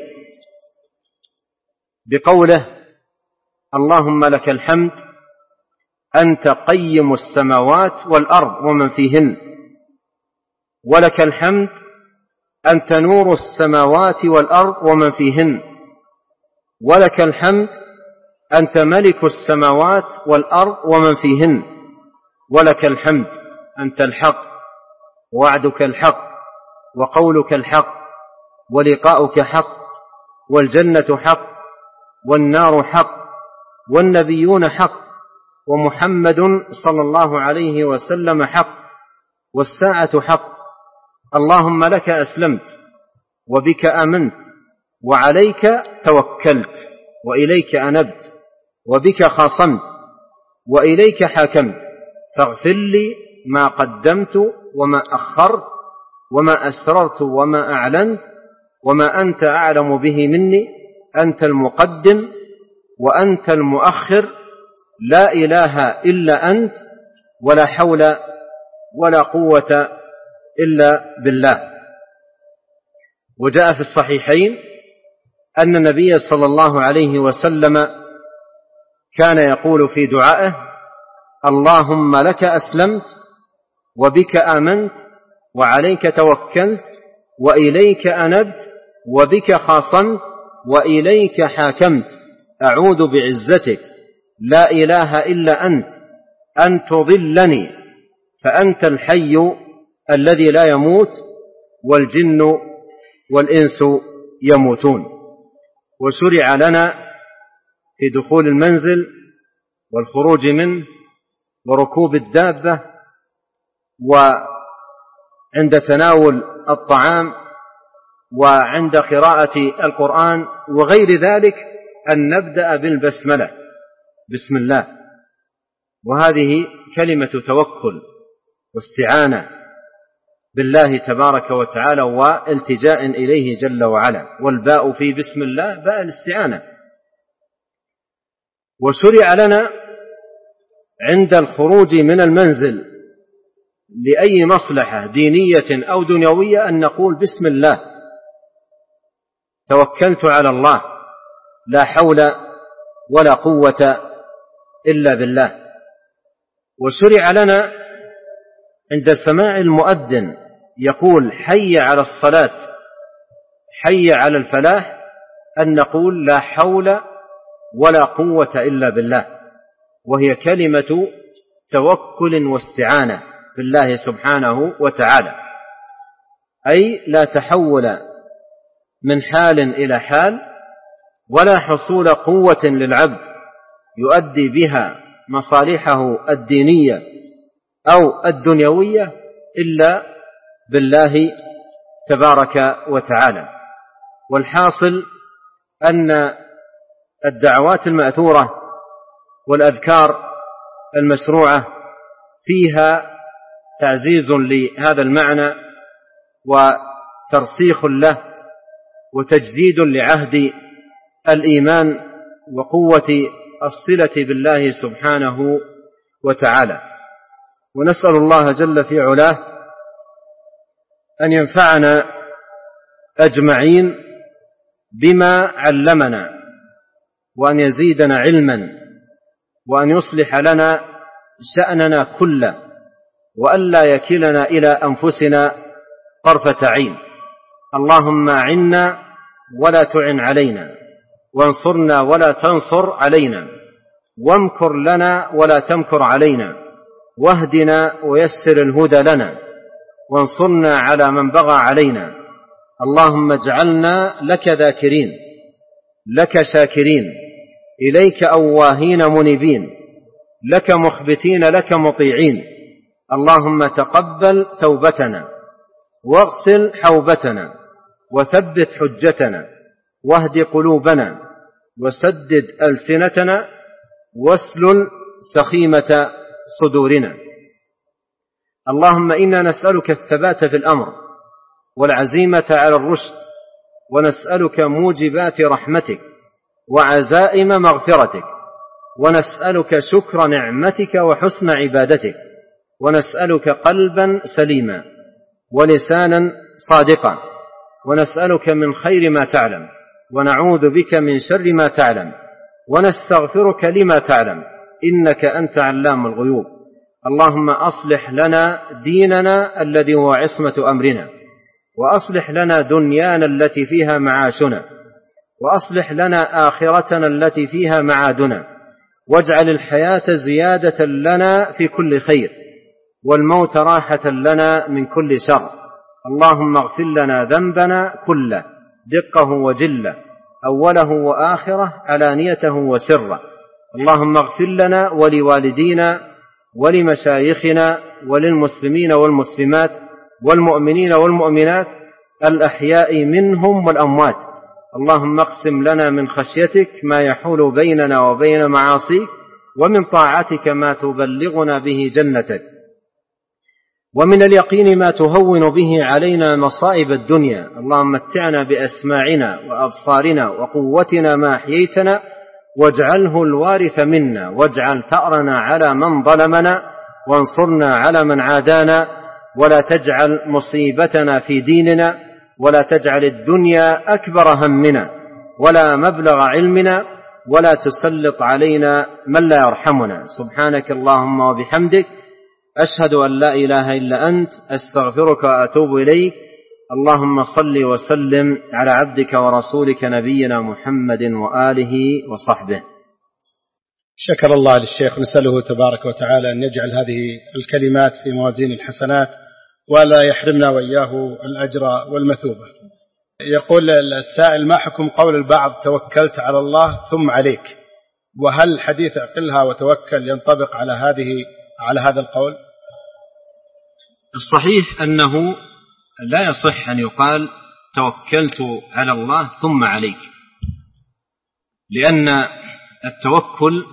بقوله: اللهم لك الحمد أنت قيم السماوات والأرض ومن فيهن، ولك الحمد أنت نور السماوات والأرض ومن فيهن، ولك الحمد أنت ملك السماوات والأرض ومن فيهن، ولك الحمد أنت الحق ووعدك الحق وقولك الحق ولقاؤك حق والجنة حق والنار حق والنبيون حق ومحمد صلى الله عليه وسلم حق والساعة حق. اللهم لك أسلمت وبك آمنت وعليك توكلت وإليك أنبت وبك خاصمت وإليك حاكمت، فاغفر لي ما قدمت وما أخرت وما أسررت وما أعلنت وما أنت أعلم به مني، أنت المقدم وأنت المؤخر، لا إله إلا أنت، ولا حول ولا قوة إلا بالله. وجاء في الصحيحين أن النبي صلى الله عليه وسلم كان يقول في دعائه: اللهم لك أسلمت وبك آمنت وعليك توكلت وإليك أنبت وبك خاصمت وإليك حاكمت، أعوذ بعزتك لا إله إلا أنت أن تضلني فأنت الحي الذي لا يموت والجن والإنس يموتون. وشرع لنا في دخول المنزل والخروج منه وركوب الدابة وعند تناول الطعام وعند قراءة القرآن وغير ذلك أن نبدأ بالبسملة، بسم الله، وهذه كلمة توكل واستعانة بالله تبارك وتعالى والتجاء إليه جل وعلا. والباء في بسم الله باء الاستعانة. وشرع لنا عند الخروج من المنزل لأي مصلحة دينية أو دنيوية أن نقول بسم الله، توكلت على الله، لا حول ولا قوة إلا بالله. وشرع لنا عند سماع المؤذن يقول حي على الصلاة، حي على الفلاح، أن نقول لا حول ولا قوة إلا بالله، وهي كلمة توكل واستعانة بالله سبحانه وتعالى، أي لا تحول من حال إلى حال ولا حصول قوة للعبد يؤدي بها مصالحه الدينية أو الدنيوية إلا بالله تبارك وتعالى. والحاصل أن الدعوات المأثورة والأذكار المشروعة فيها تعزيز لهذا المعنى وترسيخ له وتجديد لعهد الإيمان وقوة الصلة بالله سبحانه وتعالى. ونسأل الله جل في علاه أن ينفعنا أجمعين بما علمنا، وأن يزيدنا علما، وأن يصلح لنا شأننا كله، وألا يكلنا إلى أنفسنا طرفة عين. اللهم أعنا ولا تعن علينا، وانصرنا ولا تنصر علينا، وامكر لنا ولا تمكر علينا، واهدنا ويسر الهدى لنا، وانصرنا على من بغى علينا. اللهم اجعلنا لك ذاكرين، لك شاكرين، إليك أواهين منيبين، لك مخبتين، لك مطيعين. اللهم تقبل توبتنا، واغسل حوبتنا، وثبت حجتنا، واهد قلوبنا، وسدد ألسنتنا، واسلل سخيمة صدورنا. اللهم إنا نسألك الثبات في الأمر والعزيمة على الرشد، ونسألك موجبات رحمتك وعزائم مغفرتك، ونسألك شكر نعمتك وحسن عبادتك، ونسألك قلبا سليما ولسانا صادقا، ونسألك من خير ما تعلم، ونعوذ بك من شر ما تعلم، ونستغفرك لما تعلم، إنك أنت علام الغيوب. اللهم أصلح لنا ديننا الذي هو عصمة أمرنا، وأصلح لنا دنيانا التي فيها معاشنا، وأصلح لنا آخرتنا التي فيها معادنا، واجعل الحياة زيادة لنا في كل خير، والموت راحة لنا من كل شر. اللهم اغفر لنا ذنبنا كله، دقه وجله، أوله وآخره، علانيته وسره. اللهم اغفر لنا ولوالدينا ولمشايخنا وللمسلمين والمسلمات والمؤمنين والمؤمنات الأحياء منهم والأموات. اللهم اقسم لنا من خشيتك ما يحول بيننا وبين معاصيك، ومن طاعتك ما تبلغنا به جنتك، ومن اليقين ما تهون به علينا مصائب الدنيا. اللهم متعنا بأسماعنا وأبصارنا وقوتنا ما أحييتنا، واجعله الوارث منا، واجعل ثأرنا على من ظلمنا، وانصرنا على من عادانا، ولا تجعل مصيبتنا في ديننا، ولا تجعل الدنيا أكبر همنا ولا مبلغ علمنا، ولا تسلط علينا من لا يرحمنا. سبحانك اللهم وبحمدك، أشهد أن لا إله إلا أنت، أستغفرك وأتوب إليك. اللهم صل وسلم على عبدك ورسولك نبينا محمد وآله وصحبه. شكر الله للشيخ، نسأله تبارك وتعالى أن يجعل هذه الكلمات في موازين الحسنات، ولا يحرمنا وإياه الأجر والمثوبة. يقول السائل: ما حكم قول البعض توكلت على الله ثم عليك؟ وهل حديث اعقلها وتوكل ينطبق على هذا القول؟ الصحيح أنه لا يصح أن يقال توكلت على الله ثم عليك، لأن التوكل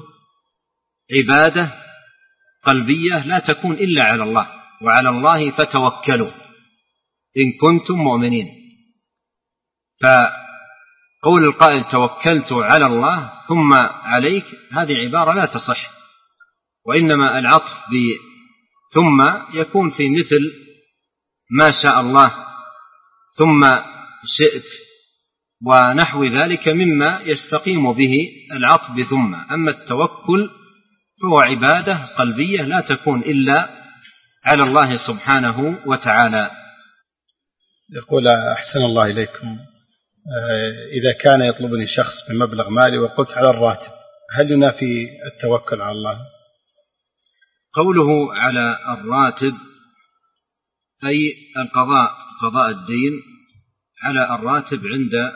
عبادة قلبية لا تكون إلا على الله، وعلى الله فتوكلوا. إن كنتم مؤمنين. فقول القائل توكلت على الله ثم عليك هذه عبارة لا تصح، وإنما العطف ثم يكون في مثل ما شاء الله ثم شئت ونحو ذلك مما يستقيم به العطف بثم. أما التوكل فهو عبادة قلبية لا تكون إلا على الله سبحانه وتعالى. يقول أحسن الله إليكم، إذا كان يطلبني شخص بمبلغ مالي وقلت على الراتب، هل ينافي التوكل على الله؟ قوله على الراتب أي قضاء الدين على الراتب عند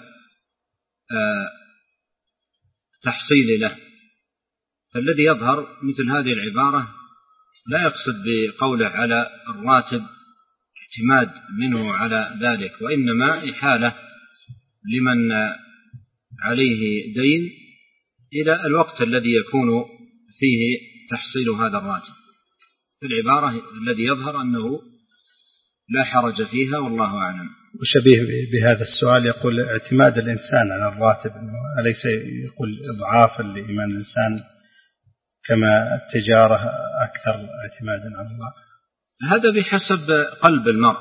تحصيل له. فالذي يظهر مثل هذه العبارة لا يقصد بقوله على الراتب اعتماد منه على ذلك، وإنما إحالة لمن عليه دين إلى الوقت الذي يكون فيه تحصيل هذا الراتب. العبارة الذي يظهر أنه لا حرج فيها والله أعلم. وشبيه بهذا السؤال يقول اعتماد الإنسان على الراتب أليس يقول إضعافا لإيمان الإنسان كما التجارة أكثر اعتمادا على الله؟ هذا بحسب قلب المرء،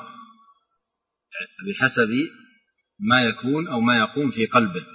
بحسب ما يكون أو ما يقوم في قلبه،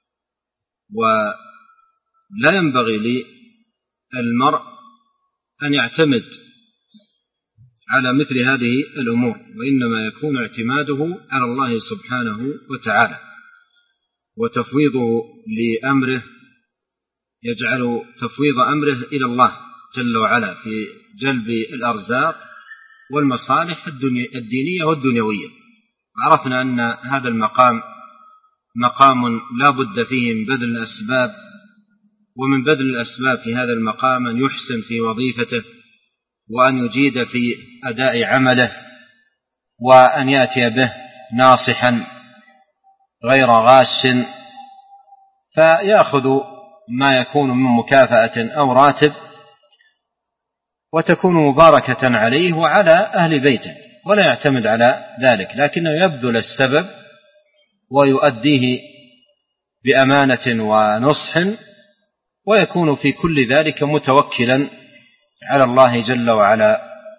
ولا ينبغي للمرء أن يعتمد على مثل هذه الأمور، وإنما يكون اعتماده على الله سبحانه وتعالى وتفويضه لأمره، يجعل تفويض أمره إلى الله جل وعلا في جلب الأرزاق والمصالح الدينية والدنيوية. عرفنا أن هذا المقام مقام لا بد فيه من بذل الأسباب، ومن بذل الأسباب في هذا المقام أن يحسن في وظيفته وأن يجيد في أداء عمله وأن يأتي به ناصحا غير غاش، فيأخذ ما يكون من مكافأة أو راتب وتكون مباركة عليه وعلى أهل بيته، ولا يعتمد على ذلك، لكنه يبذل السبب ويؤديه بأمانة ونصح، ويكون في كل ذلك متوكلا على الله جل وعلا.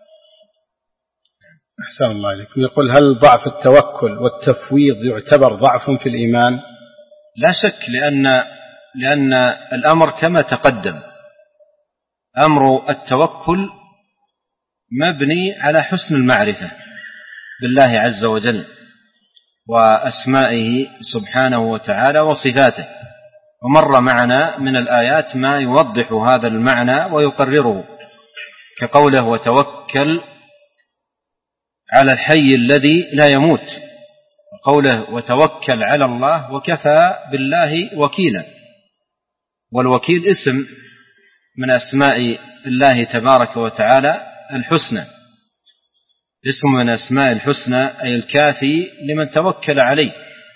أحسن الله إليكم. يقول هل ضعف التوكل والتفويض يعتبر ضعف في الإيمان؟ لا شك، لأن الأمر كما تقدم، أمر التوكل مبني على حسن المعرفة بالله عز وجل وأسمائه سبحانه وتعالى وصفاته، ومر معنا من الآيات ما يوضح هذا المعنى ويقرره، كقوله وتوكل على الحي الذي لا يموت، وقوله وتوكل على الله وكفى بالله وكيلا. والوكيل اسم من أسماء الله تبارك وتعالى الحسنى، اسم من أسماء الحسنى، أي الكافي لمن توكل عليه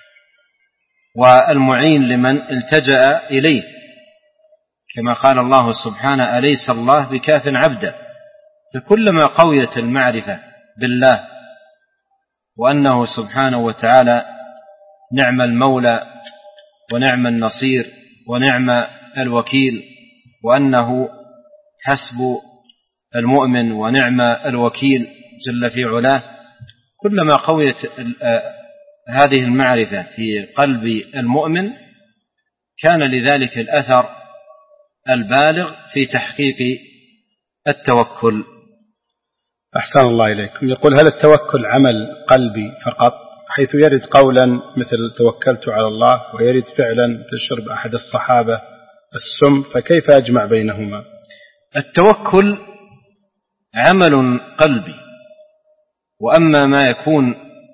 والمعين لمن التجأ إليه، كما قال الله سبحانه أليس الله بكاف عبدا. فكلما قويت المعرفة بالله وأنه سبحانه وتعالى نعم المولى ونعم النصير ونعم الوكيل، وأنه حسب المؤمن ونعم الوكيل جل في علاه، كلما قويت هذه المعرفة في قلب المؤمن كان لذلك الأثر البالغ في تحقيق التوكل. أحسن الله إليكم. يقول هل التوكل عمل قلبي فقط، حيث يرد قولا مثل توكلت على الله ويرد فعلا تشرب أحد الصحابة السم، فكيف أجمع بينهما؟ التوكل عمل قلبي، وأما ما يكون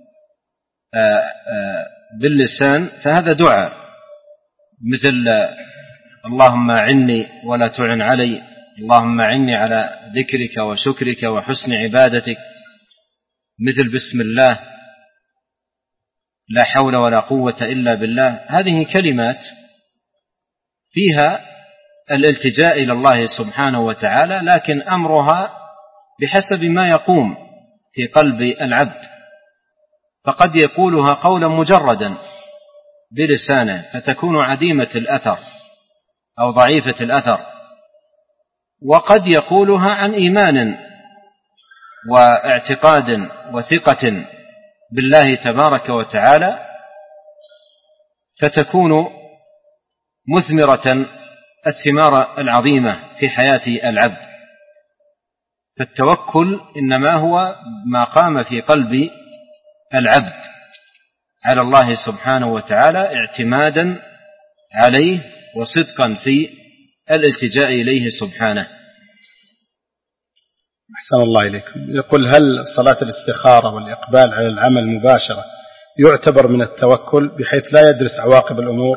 باللسان فهذا دعاء، مثل اللهم أعني ولا تعن علي، اللهم أعني على ذكرك وشكرك وحسن عبادتك، مثل بسم الله، لا حول ولا قوة إلا بالله. هذه كلمات فيها الالتجاء إلى الله سبحانه وتعالى، لكن أمرها بحسب ما يقوم في قلب العبد. فقد يقولها قولا مجردا بلسانه فتكون عديمة الأثر أو ضعيفة الأثر، وقد يقولها عن إيمان واعتقاد وثقة بالله تبارك وتعالى فتكون مثمرة الثمار العظيمة في حياة العبد. فالتوكل إنما هو ما قام في قلب العبد على الله سبحانه وتعالى اعتمادا عليه وصدقا في الالتجاء إليه سبحانه. أحسن الله إليكم. يقول: هل صلاة الاستخارة والإقبال على العمل مباشرة يعتبر من التوكل بحيث لا يدرس عواقب الأمور؟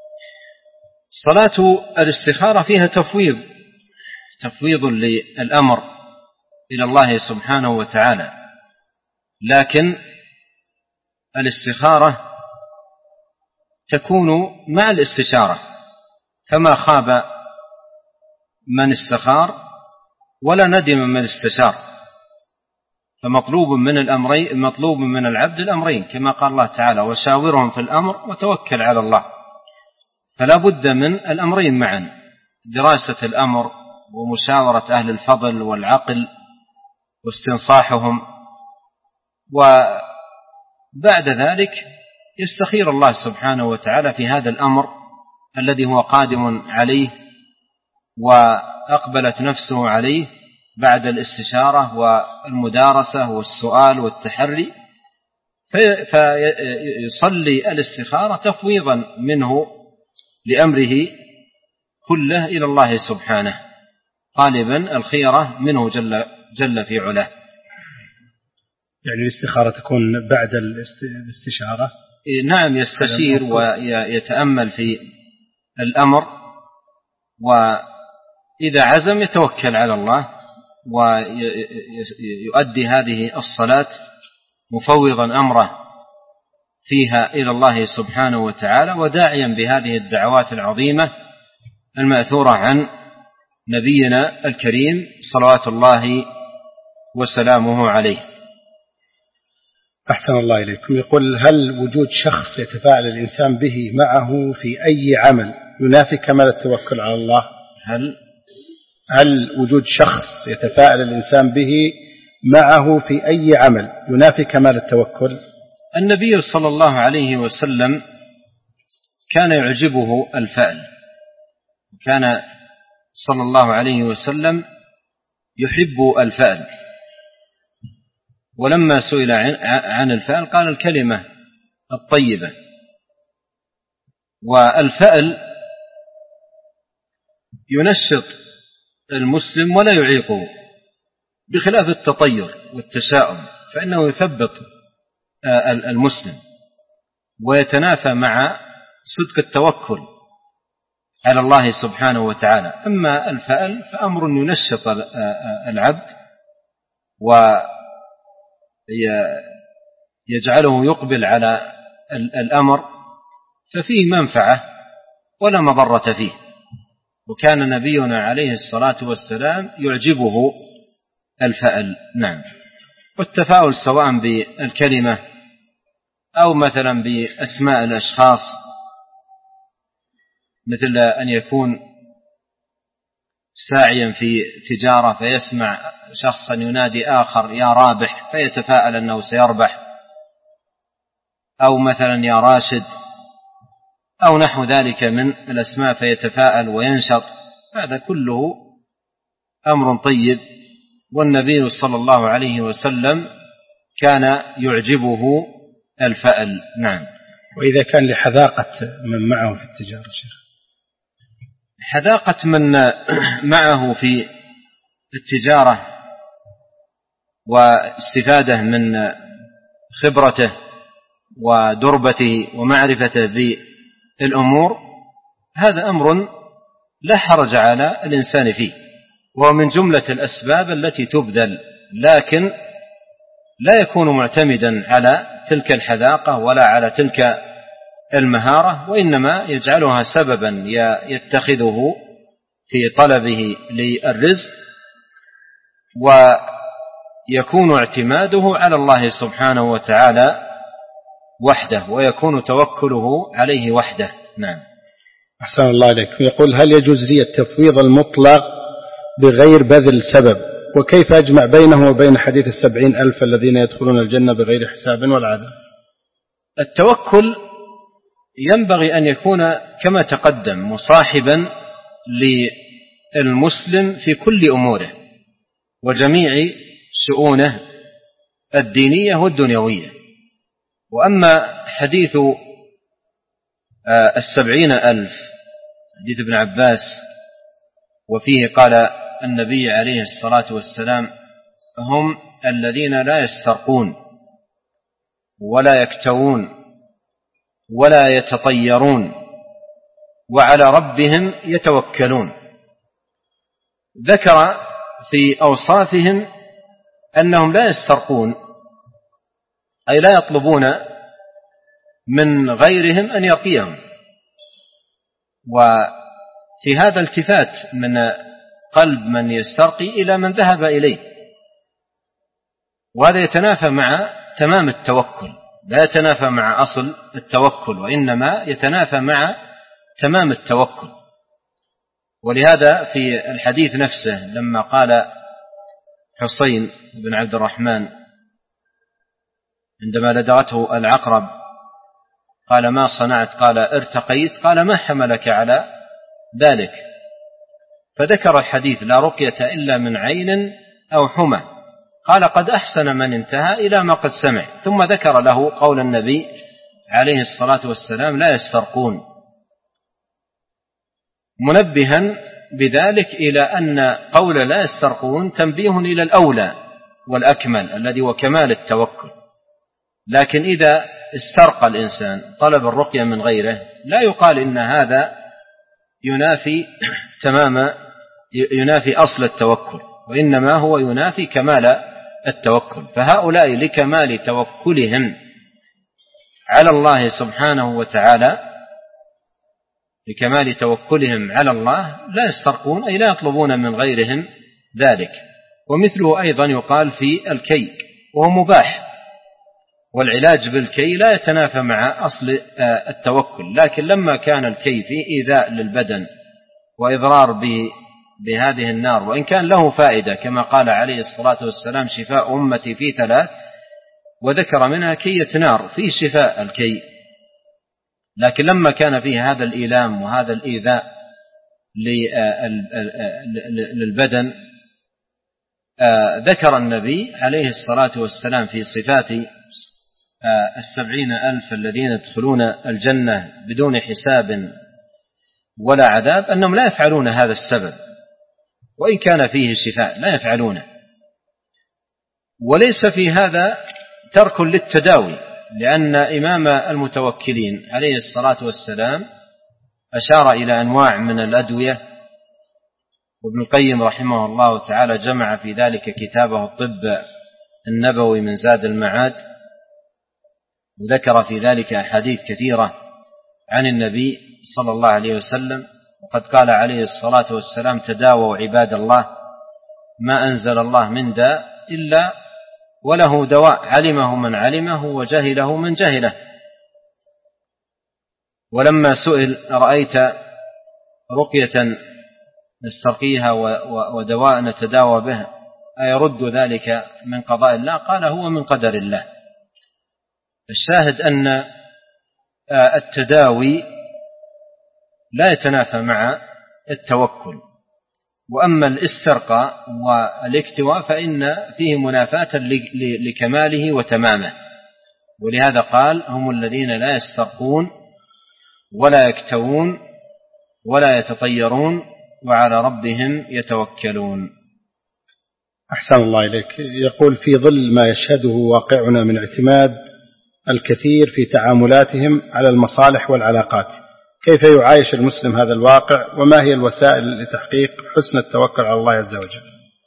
صلاة الاستخارة فيها تفويض للأمر إلى الله سبحانه وتعالى، لكن الاستخارة تكون مع الاستشارة، فما خاب من استخار ولا ندم من استشار. فمطلوب من العبد الأمرين كما قال الله تعالى: وشاورهم في الأمر وتوكل على الله. فلا بد من الأمرين معا: دراسة الأمر ومشاورة أهل الفضل والعقل واستنصاحهم، وبعد ذلك يستخير الله سبحانه وتعالى في هذا الأمر الذي هو قادم عليه وأقبلت نفسه عليه بعد الاستشارة والمدارسة والسؤال والتحري، فيصلي الاستخارة تفويضا منه لأمره كله إلى الله سبحانه، طالبا الخيرة منه جل في علاه. يعني الاستخارة تكون بعد الاستشارة؟ نعم، يستشير ويتأمل في الأمر، وإذا عزم يتوكل على الله ويؤدي هذه الصلاة مفوضا أمره فيها إلى الله سبحانه وتعالى، وداعيا بهذه الدعوات العظيمة المأثورة عن نبينا الكريم صلوات الله وسلامه عليه. أحسن الله إليكم. يقول: هل وجود شخص يتفاعل الإنسان به معه في أي عمل ينافي كمال التوكل على الله؟ هل وجود شخص يتفاعل الإنسان به معه في أي عمل ينافي كمال التوكل؟ النبي صلى الله عليه وسلم كان يعجبه الفأل، كان صلى الله عليه وسلم يحب الفأل، ولما سئل عن الفأل قال: الكلمة الطيبة. والفأل ينشط المسلم ولا يعيقه، بخلاف التطير والتشاؤم فإنه يثبط المسلم ويتنافى مع صدق التوكل على الله سبحانه وتعالى. أما الفأل فأمر ينشط العبد ويجعله يقبل على الأمر، ففيه منفعة ولا مضرة فيه. وكان نبينا عليه الصلاة والسلام يعجبه الفأل. نعم. والتفاؤل سواء بالكلمة أو مثلا بأسماء الأشخاص، مثل أن يكون ساعيا في تجارة فيسمع شخصا ينادي آخر: يا رابح، فيتفاءل أنه سيربح، أو مثلا يا راشد، أو نحو ذلك من الأسماء فيتفاءل وينشط. هذا كله أمر طيب، والنبي صلى الله عليه وسلم كان يعجبه الفأل. نعم. وإذا كان لحذاقة من معه في التجارة شيخ؟ حذاقة من معه في التجارة واستفادة من خبرته ودربته ومعرفته بالأمور، هذا أمر لا حرج على الإنسان فيه، وهو من جملة الأسباب التي تبذل، لكن لا يكون معتمدا على تلك الحذاقة ولا على تلك المهارة، وإنما يجعلها سببا يتخذه في طلبه للرزق، ويكون اعتماده على الله سبحانه وتعالى وحده ويكون توكله عليه وحده. نعم. أحسن الله عليك. يقول: هل يجوز لي التفويض المطلق بغير بذل سبب؟ وكيف أجمع بينه وبين حديث 70,000 الذين يدخلون الجنة بغير حساب ولا عذاب؟ التوكل ينبغي أن يكون كما تقدم مصاحبا للمسلم في كل أموره وجميع شؤونه الدينية والدنيوية. وأما حديث 70,000 حديث ابن عباس وفيه قال النبي عليه الصلاة والسلام: هم الذين لا يسترقون ولا يكتوون ولا يتطيرون وعلى ربهم يتوكلون. ذكر في أوصافهم أنهم لا يسترقون، أي لا يطلبون من غيرهم أن يرقيهم. وفي هذا التفات من قلب من يسترقي إلى من ذهب إليه، وهذا يتنافى مع تمام التوكل، لا يتنافى مع أصل التوكل، وإنما يتنافى مع تمام التوكل. ولهذا في الحديث نفسه لما قال حسين بن عبد الرحمن عندما لدغته العقرب قال: ما صنعت؟ قال: ارتقيت. قال: ما حملك على ذلك؟ فذكر الحديث: لا رقية إلا من عين أو حمى. قال: قد أحسن من انتهى إلى ما قد سمع. ثم ذكر له قول النبي عليه الصلاة والسلام: لا يسترقون، منبها بذلك إلى أن قول لا يسترقون تنبيه إلى الأولى والأكمل الذي هو كمال التوكل. لكن إذا استرقى الإنسان طلب الرقية من غيره لا يقال إن هذا ينافي أصل التوكل، وإنما هو ينافي كمال التوكل. فهؤلاء لكمال توكلهم على الله سبحانه وتعالى، لكمال توكلهم على الله لا يسترقون، أي لا يطلبون من غيرهم ذلك. ومثله أيضا يقال في الكي، وهو مباح، والعلاج بالكي لا يتنافى مع أصل التوكل. لكن لما كان الكي في إيذاء للبدن وإضرار بهذه النار، وإن كان له فائدة كما قال عليه الصلاة والسلام: شفاء أمتي في 3، وذكر منها كية نار، فيه شفاء الكي. لكن لما كان فيه هذا الإيلام وهذا الإيذاء للبدن، ذكر النبي عليه الصلاة والسلام في صفات 70,000 الذين يدخلون الجنة بدون حساب ولا عذاب أنهم لا يفعلون هذا السبب، وإن كان فيه شفاء لا يفعلونه. وليس في هذا ترك للتداوي، لأن إمام المتوكلين عليه الصلاة والسلام أشار إلى أنواع من الأدوية، وابن القيم رحمه الله تعالى جمع في ذلك كتابه الطب النبوي من زاد المعاد، وذكر في ذلك أحاديث كثيرة عن النبي صلى الله عليه وسلم. وقد قال عليه الصلاة والسلام: تداووا عباد الله، ما أنزل الله من داء إلا وله دواء، علمه من علمه وجهله من جهله. ولما سئل: رأيت رقية نسترقيها ودواء نتداوى به أيرد ذلك من قضاء الله؟ قال: هو من قدر الله. الشاهد أن التداوي لا يتنافى مع التوكل. وأما الاسترقاء والاكتواء فإن فيه منافاة لكماله وتمامه، ولهذا قال: هم الذين لا يسترقون ولا يكتوون ولا يتطيرون وعلى ربهم يتوكلون. أحسن الله إليك. يقول: في ظل ما يشهده واقعنا من اعتماد الكثير في تعاملاتهم على المصالح والعلاقات، كيف يعايش المسلم هذا الواقع؟ وما هي الوسائل لتحقيق حسن التوكل على الله عز وجل؟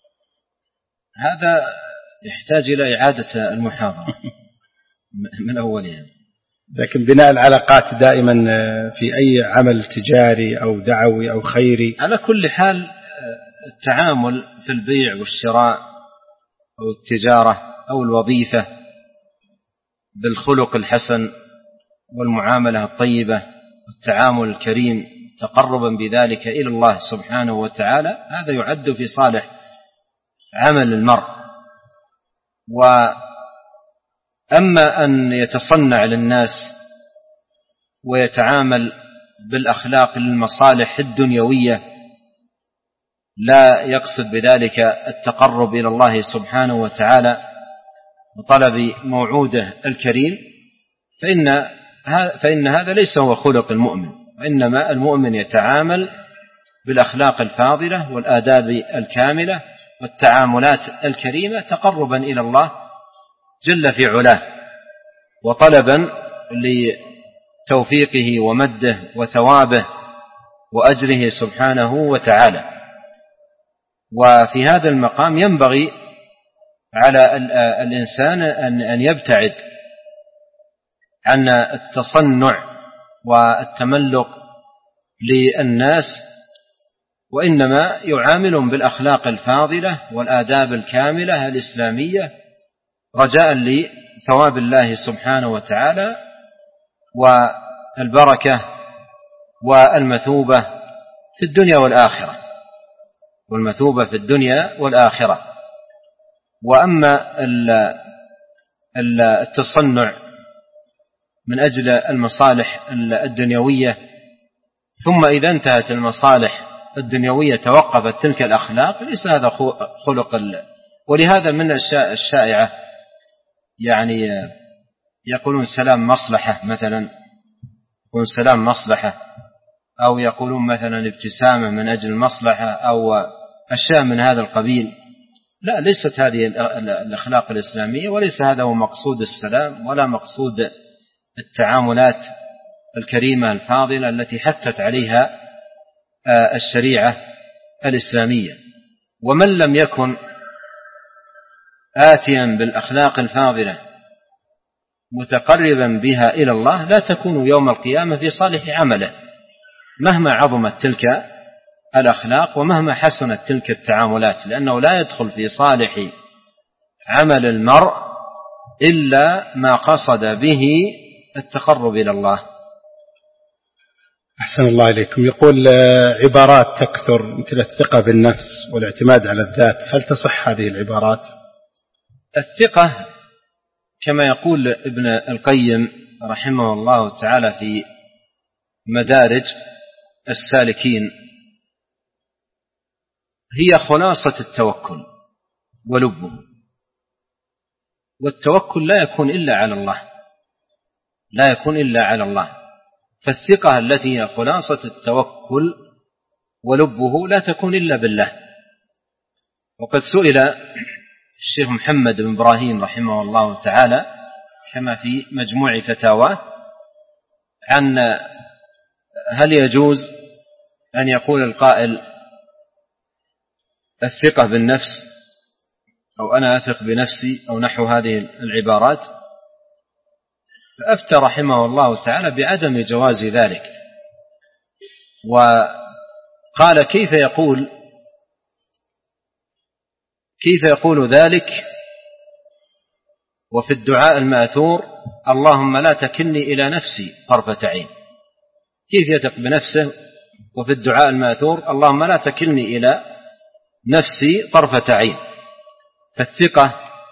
هذا يحتاج إلى إعادة المحاضرة من أولها. لكن بناء العلاقات دائما في أي عمل تجاري أو دعوي أو خيري، على كل حال التعامل في البيع والشراء أو التجارة أو الوظيفة بالخلق الحسن والمعاملة الطيبة والتعامل الكريم تقربا بذلك إلى الله سبحانه وتعالى، هذا يعد في صالح عمل المرء. وأما أن يتصنع للناس ويتعامل بالأخلاق للمصالح الدنيوية لا يقصد بذلك التقرب إلى الله سبحانه وتعالى وطلب موعوده الكريم، فإن هذا ليس هو خلق المؤمن، وإنما المؤمن يتعامل بالأخلاق الفاضلة والآداب الكاملة والتعاملات الكريمة تقربا إلى الله جل في علاه وطلبا لتوفيقه ومده وثوابه وأجره سبحانه وتعالى. وفي هذا المقام ينبغي على الإنسان أن يبتعد عن التصنع والتملق للناس، وإنما يعاملهم بالأخلاق الفاضلة والآداب الكاملة الإسلامية رجاء لثواب الله سبحانه وتعالى والبركة والمثوبة في الدنيا والآخرة. وأما التصنع من أجل المصالح الدنيوية ثم إذا انتهت المصالح الدنيوية توقفت تلك الأخلاق، ليس هذا خلق. ولهذا من الشائعة يعني يقولون سلام مصلحة مثلا، يقولون سلام مصلحة، أو يقولون مثلا ابتسامة من أجل المصلحة، أو أشياء من هذا القبيل. لا، ليست هذه الأخلاق الإسلامية، وليس هذا هو مقصود السلام ولا مقصود التعاملات الكريمة الفاضلة التي حثت عليها الشريعة الإسلامية. ومن لم يكن آتيا بالأخلاق الفاضلة متقربا بها إلى الله لا تكون يوم القيامة في صالح عمله، مهما عظمت تلك الأخلاق ومهما حسنت تلك التعاملات، لأنه لا يدخل في صالح عمل المرء إلا ما قصد به التقرب إلى الله. أحسن الله إليكم. يقول عبارات تكثر مثل الثقة بالنفس والاعتماد على الذات، هل تصح هذه العبارات؟ الثقة كما يقول ابن القيم رحمه الله تعالى في مدارج السالكين هي خلاصة التوكل ولبه، والتوكل لا يكون إلا على الله، فالثقة التي هي خلاصة التوكل ولبه لا تكون إلا بالله. وقد سئل الشيخ محمد بن إبراهيم رحمه الله تعالى كما في مجموع فتاواه عن هل يجوز أن يقول القائل الثقة بالنفس أو أنا أثق بنفسي أو نحو هذه العبارات، فأفتى رحمه الله تعالى بعدم جواز ذلك، وقال كيف يقول ذلك وفي الدعاء المأثور اللهم لا تكلني إلى نفسي طرفة عين؟ كيف يثق بنفسه وفي الدعاء المأثور اللهم لا تكلني إلى نفسي طرفة عين؟ فالثقة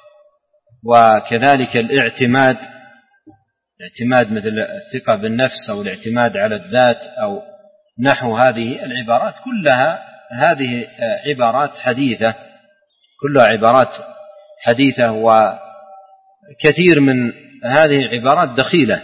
وكذلك الاعتماد مثل الثقة بالنفس أو الاعتماد على الذات أو نحو هذه العبارات كلها هذه عبارات حديثة، كلها عبارات حديثة، وكثير من هذه العبارات دخيلة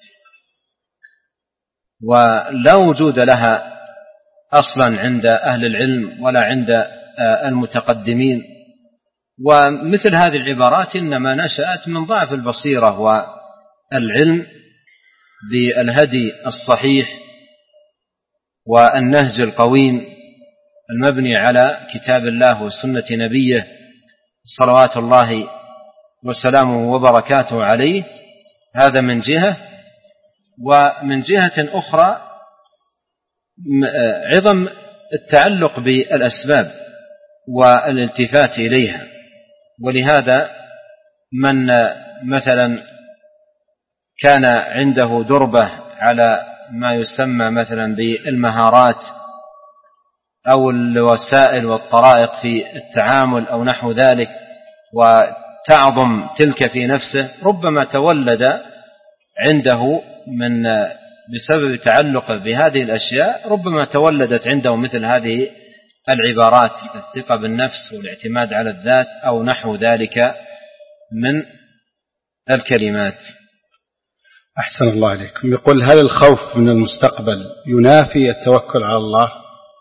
ولا وجود لها أصلا عند أهل العلم ولا عند المتقدمين. ومثل هذه العبارات إنما نشأت من ضعف البصيرة والعلم بالهدي الصحيح والنهج القويم المبني على كتاب الله وسنة نبيه صلوات الله وسلامه وبركاته عليه. هذا من جهة، ومن جهة أخرى عظم التعلق بالأسباب والالتفات إليها. ولهذا من مثلا كان عنده دربة على ما يسمى مثلا بالمهارات أو الوسائل والطرائق في التعامل أو نحو ذلك، وتعظم تلك في نفسه، ربما تولد عنده بسبب تعلقه بهذه الأشياء، ربما تولدت عنده مثل هذه العبارات، الثقة بالنفس والاعتماد على الذات أو نحو ذلك من الكلمات. أحسن الله عليكم. يقول: هل الخوف من المستقبل ينافي التوكل على الله؟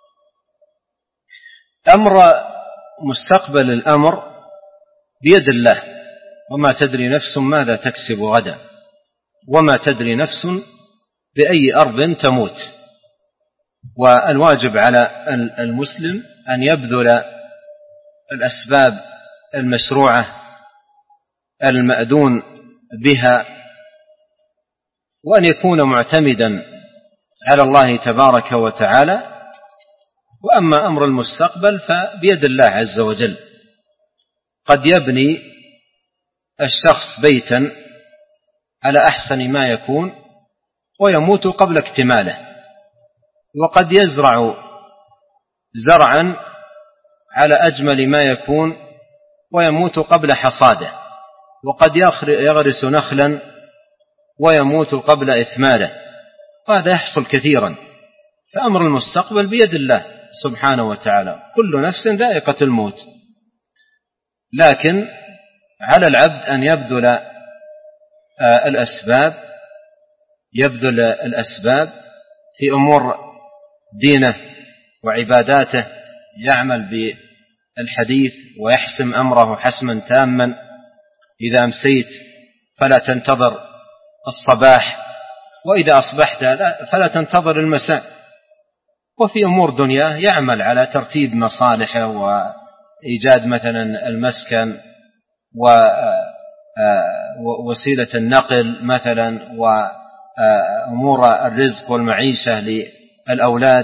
أمر مستقبل الأمر بيد الله، وما تدري نفس ماذا تكسب غدا، وما تدري نفس بأي أرض تموت. والواجب على المسلم أن يبذل الأسباب المشروعة المأذون بها، وأن يكون معتمدا على الله تبارك وتعالى. وأما أمر المستقبل فبيد الله عز وجل. قد يبني الشخص بيتا على أحسن ما يكون ويموت قبل اكتماله، وقد يزرع زرعا على أجمل ما يكون ويموت قبل حصاده، وقد يغرس نخلا ويموت قبل إثماره، وهذا يحصل كثيرا. فأمر المستقبل بيد الله سبحانه وتعالى، كل نفس ذائقة الموت، لكن على العبد أن يبذل الأسباب في أمور دينه وعباداته، يعمل بالحديث ويحسم أمره حسما تاما. إذا أمسيت فلا تنتظر الصباح، وإذا أصبحت فلا تنتظر المساء. وفي أمور دنياه يعمل على ترتيب مصالحه وإيجاد مثلا المسكن ووسيلة النقل مثلا، وأمور الرزق والمعيشة للأولاد.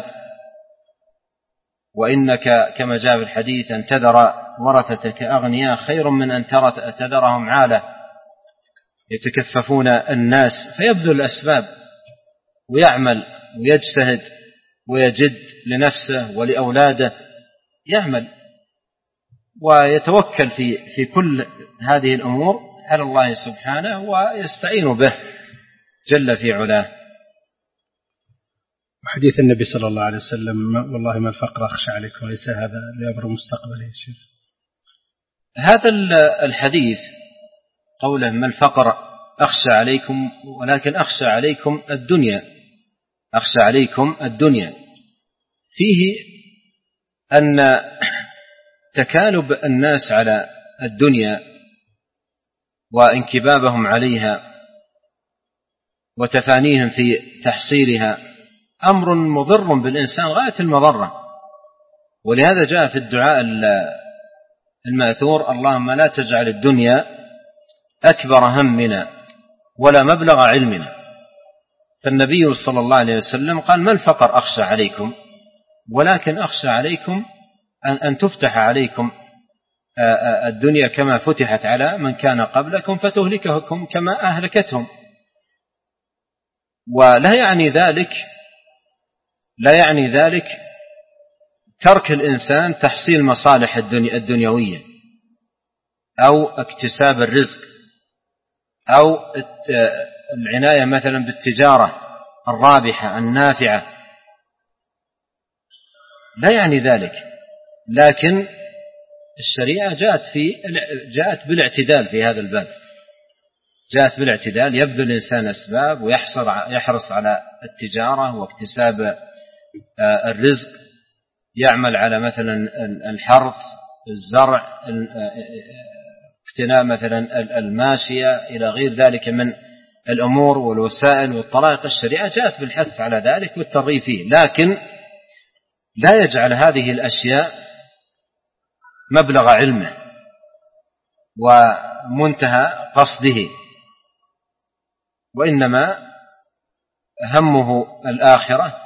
وإنك كما جاء في الحديث أن تذر ورثتك أغنياء خير من أن تذرهم عالة يتكففون الناس. فيبذل الأسباب ويعمل ويجتهد ويجد لنفسه ولأولاده، يعمل ويتوكل في كل هذه الأمور على الله سبحانه، ويستعين به جل في علاه. حديث النبي صلى الله عليه وسلم: والله ما الفقر أخشى عليكم، وليس هذا لأمر مستقبلي يا شيخ. هذا الحديث قوله: ما الفقر أخشى عليكم، ولكن أخشى عليكم الدنيا، فيه أن تكالب الناس على الدنيا وانكبابهم عليها وتفانيهم في تحصيلها أمر مضر بالإنسان غاية المضرة. ولهذا جاء في الدعاء المأثور: اللهم لا تجعل الدنيا أكبر همنا ولا مبلغ علمنا. فالنبي صلى الله عليه وسلم قال: ما الفقر أخشى عليكم، ولكن أخشى عليكم أن تفتح عليكم الدنيا كما فتحت على من كان قبلكم فتهلككم كما أهلكتهم. ولا يعني ذلك ترك الإنسان تحصيل مصالح الدنيوية أو اكتساب الرزق أو العناية مثلا بالتجارة الرابحة النافعة، لا يعني ذلك. لكن الشريعة جاءت بالاعتدال في هذا الباب، جاءت بالاعتدال. يبذل الإنسان أسباب ويحرص على التجارة واكتساب الرزق، يعمل على مثلا الحرث، الزرع، اقتناء مثلا الماشية إلى غير ذلك من الأمور والوسائل والطرائق. الشريعة جاءت بالحث على ذلك والترغيب فيه، لكن لا يجعل هذه الأشياء مبلغ علمه ومنتهى قصده، وإنما همه الآخرة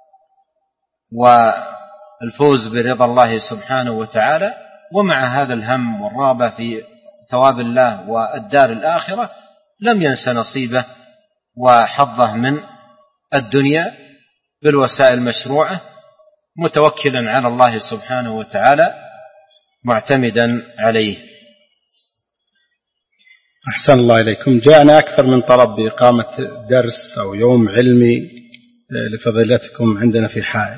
والفوز برضا الله سبحانه وتعالى. ومع هذا الهم والرغبة في ثواب الله والدار الآخرة لم ينس نصيبه وحظه من الدنيا بالوسائل المشروعة، متوكلا على الله سبحانه وتعالى معتمدا عليه. أحسن الله إليكم. جاءنا أكثر من طلب بإقامة درس أو يوم علمي لفضيلتكم عندنا في حائل،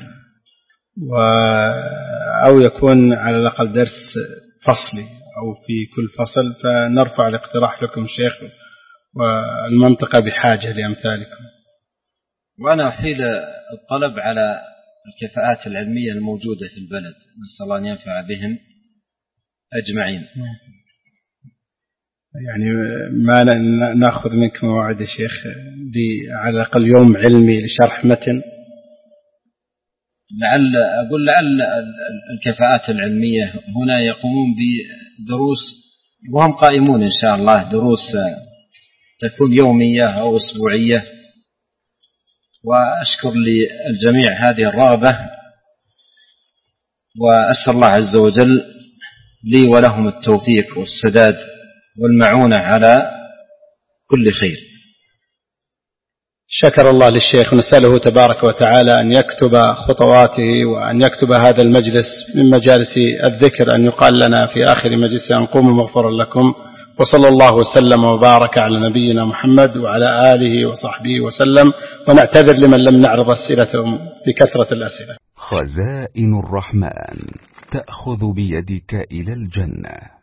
أو يكون على الأقل درس فصلي أو في كل فصل، فنرفع الاقتراح لكم شيخ، والمنطقة بحاجة لأمثالكم. وأنا أحيل الطلب على الكفاءات العلمية الموجودة في البلد، نسأل الله أن ينفع بهم أجمعين. يعني ما نأخذ منكم موعد يا شيخ على الأقل يوم علمي لشرح متن؟ لعل الكفاءات العلمية هنا يقومون بدروس، وهم قائمون إن شاء الله، دروس تكون يومية أو أسبوعية. وأشكر للجميع هذه الرغبة، وأسأل الله عز وجل لي ولهم التوفيق والسداد والمعونة على كل خير. شكر الله للشيخ، نسأله تبارك وتعالى أن يكتب خطواته، وأن يكتب هذا المجلس من مجالس الذكر، أن يقال لنا في آخر مجلس أن قوموا مغفرا لكم. وصلى الله وسلم وبارك على نبينا محمد وعلى آله وصحبه وسلم. ونعتذر لمن لم نعرض أسئلتهم بكثرة الأسئلة. خزائن الرحمن تأخذ بيدك إلى الجنة.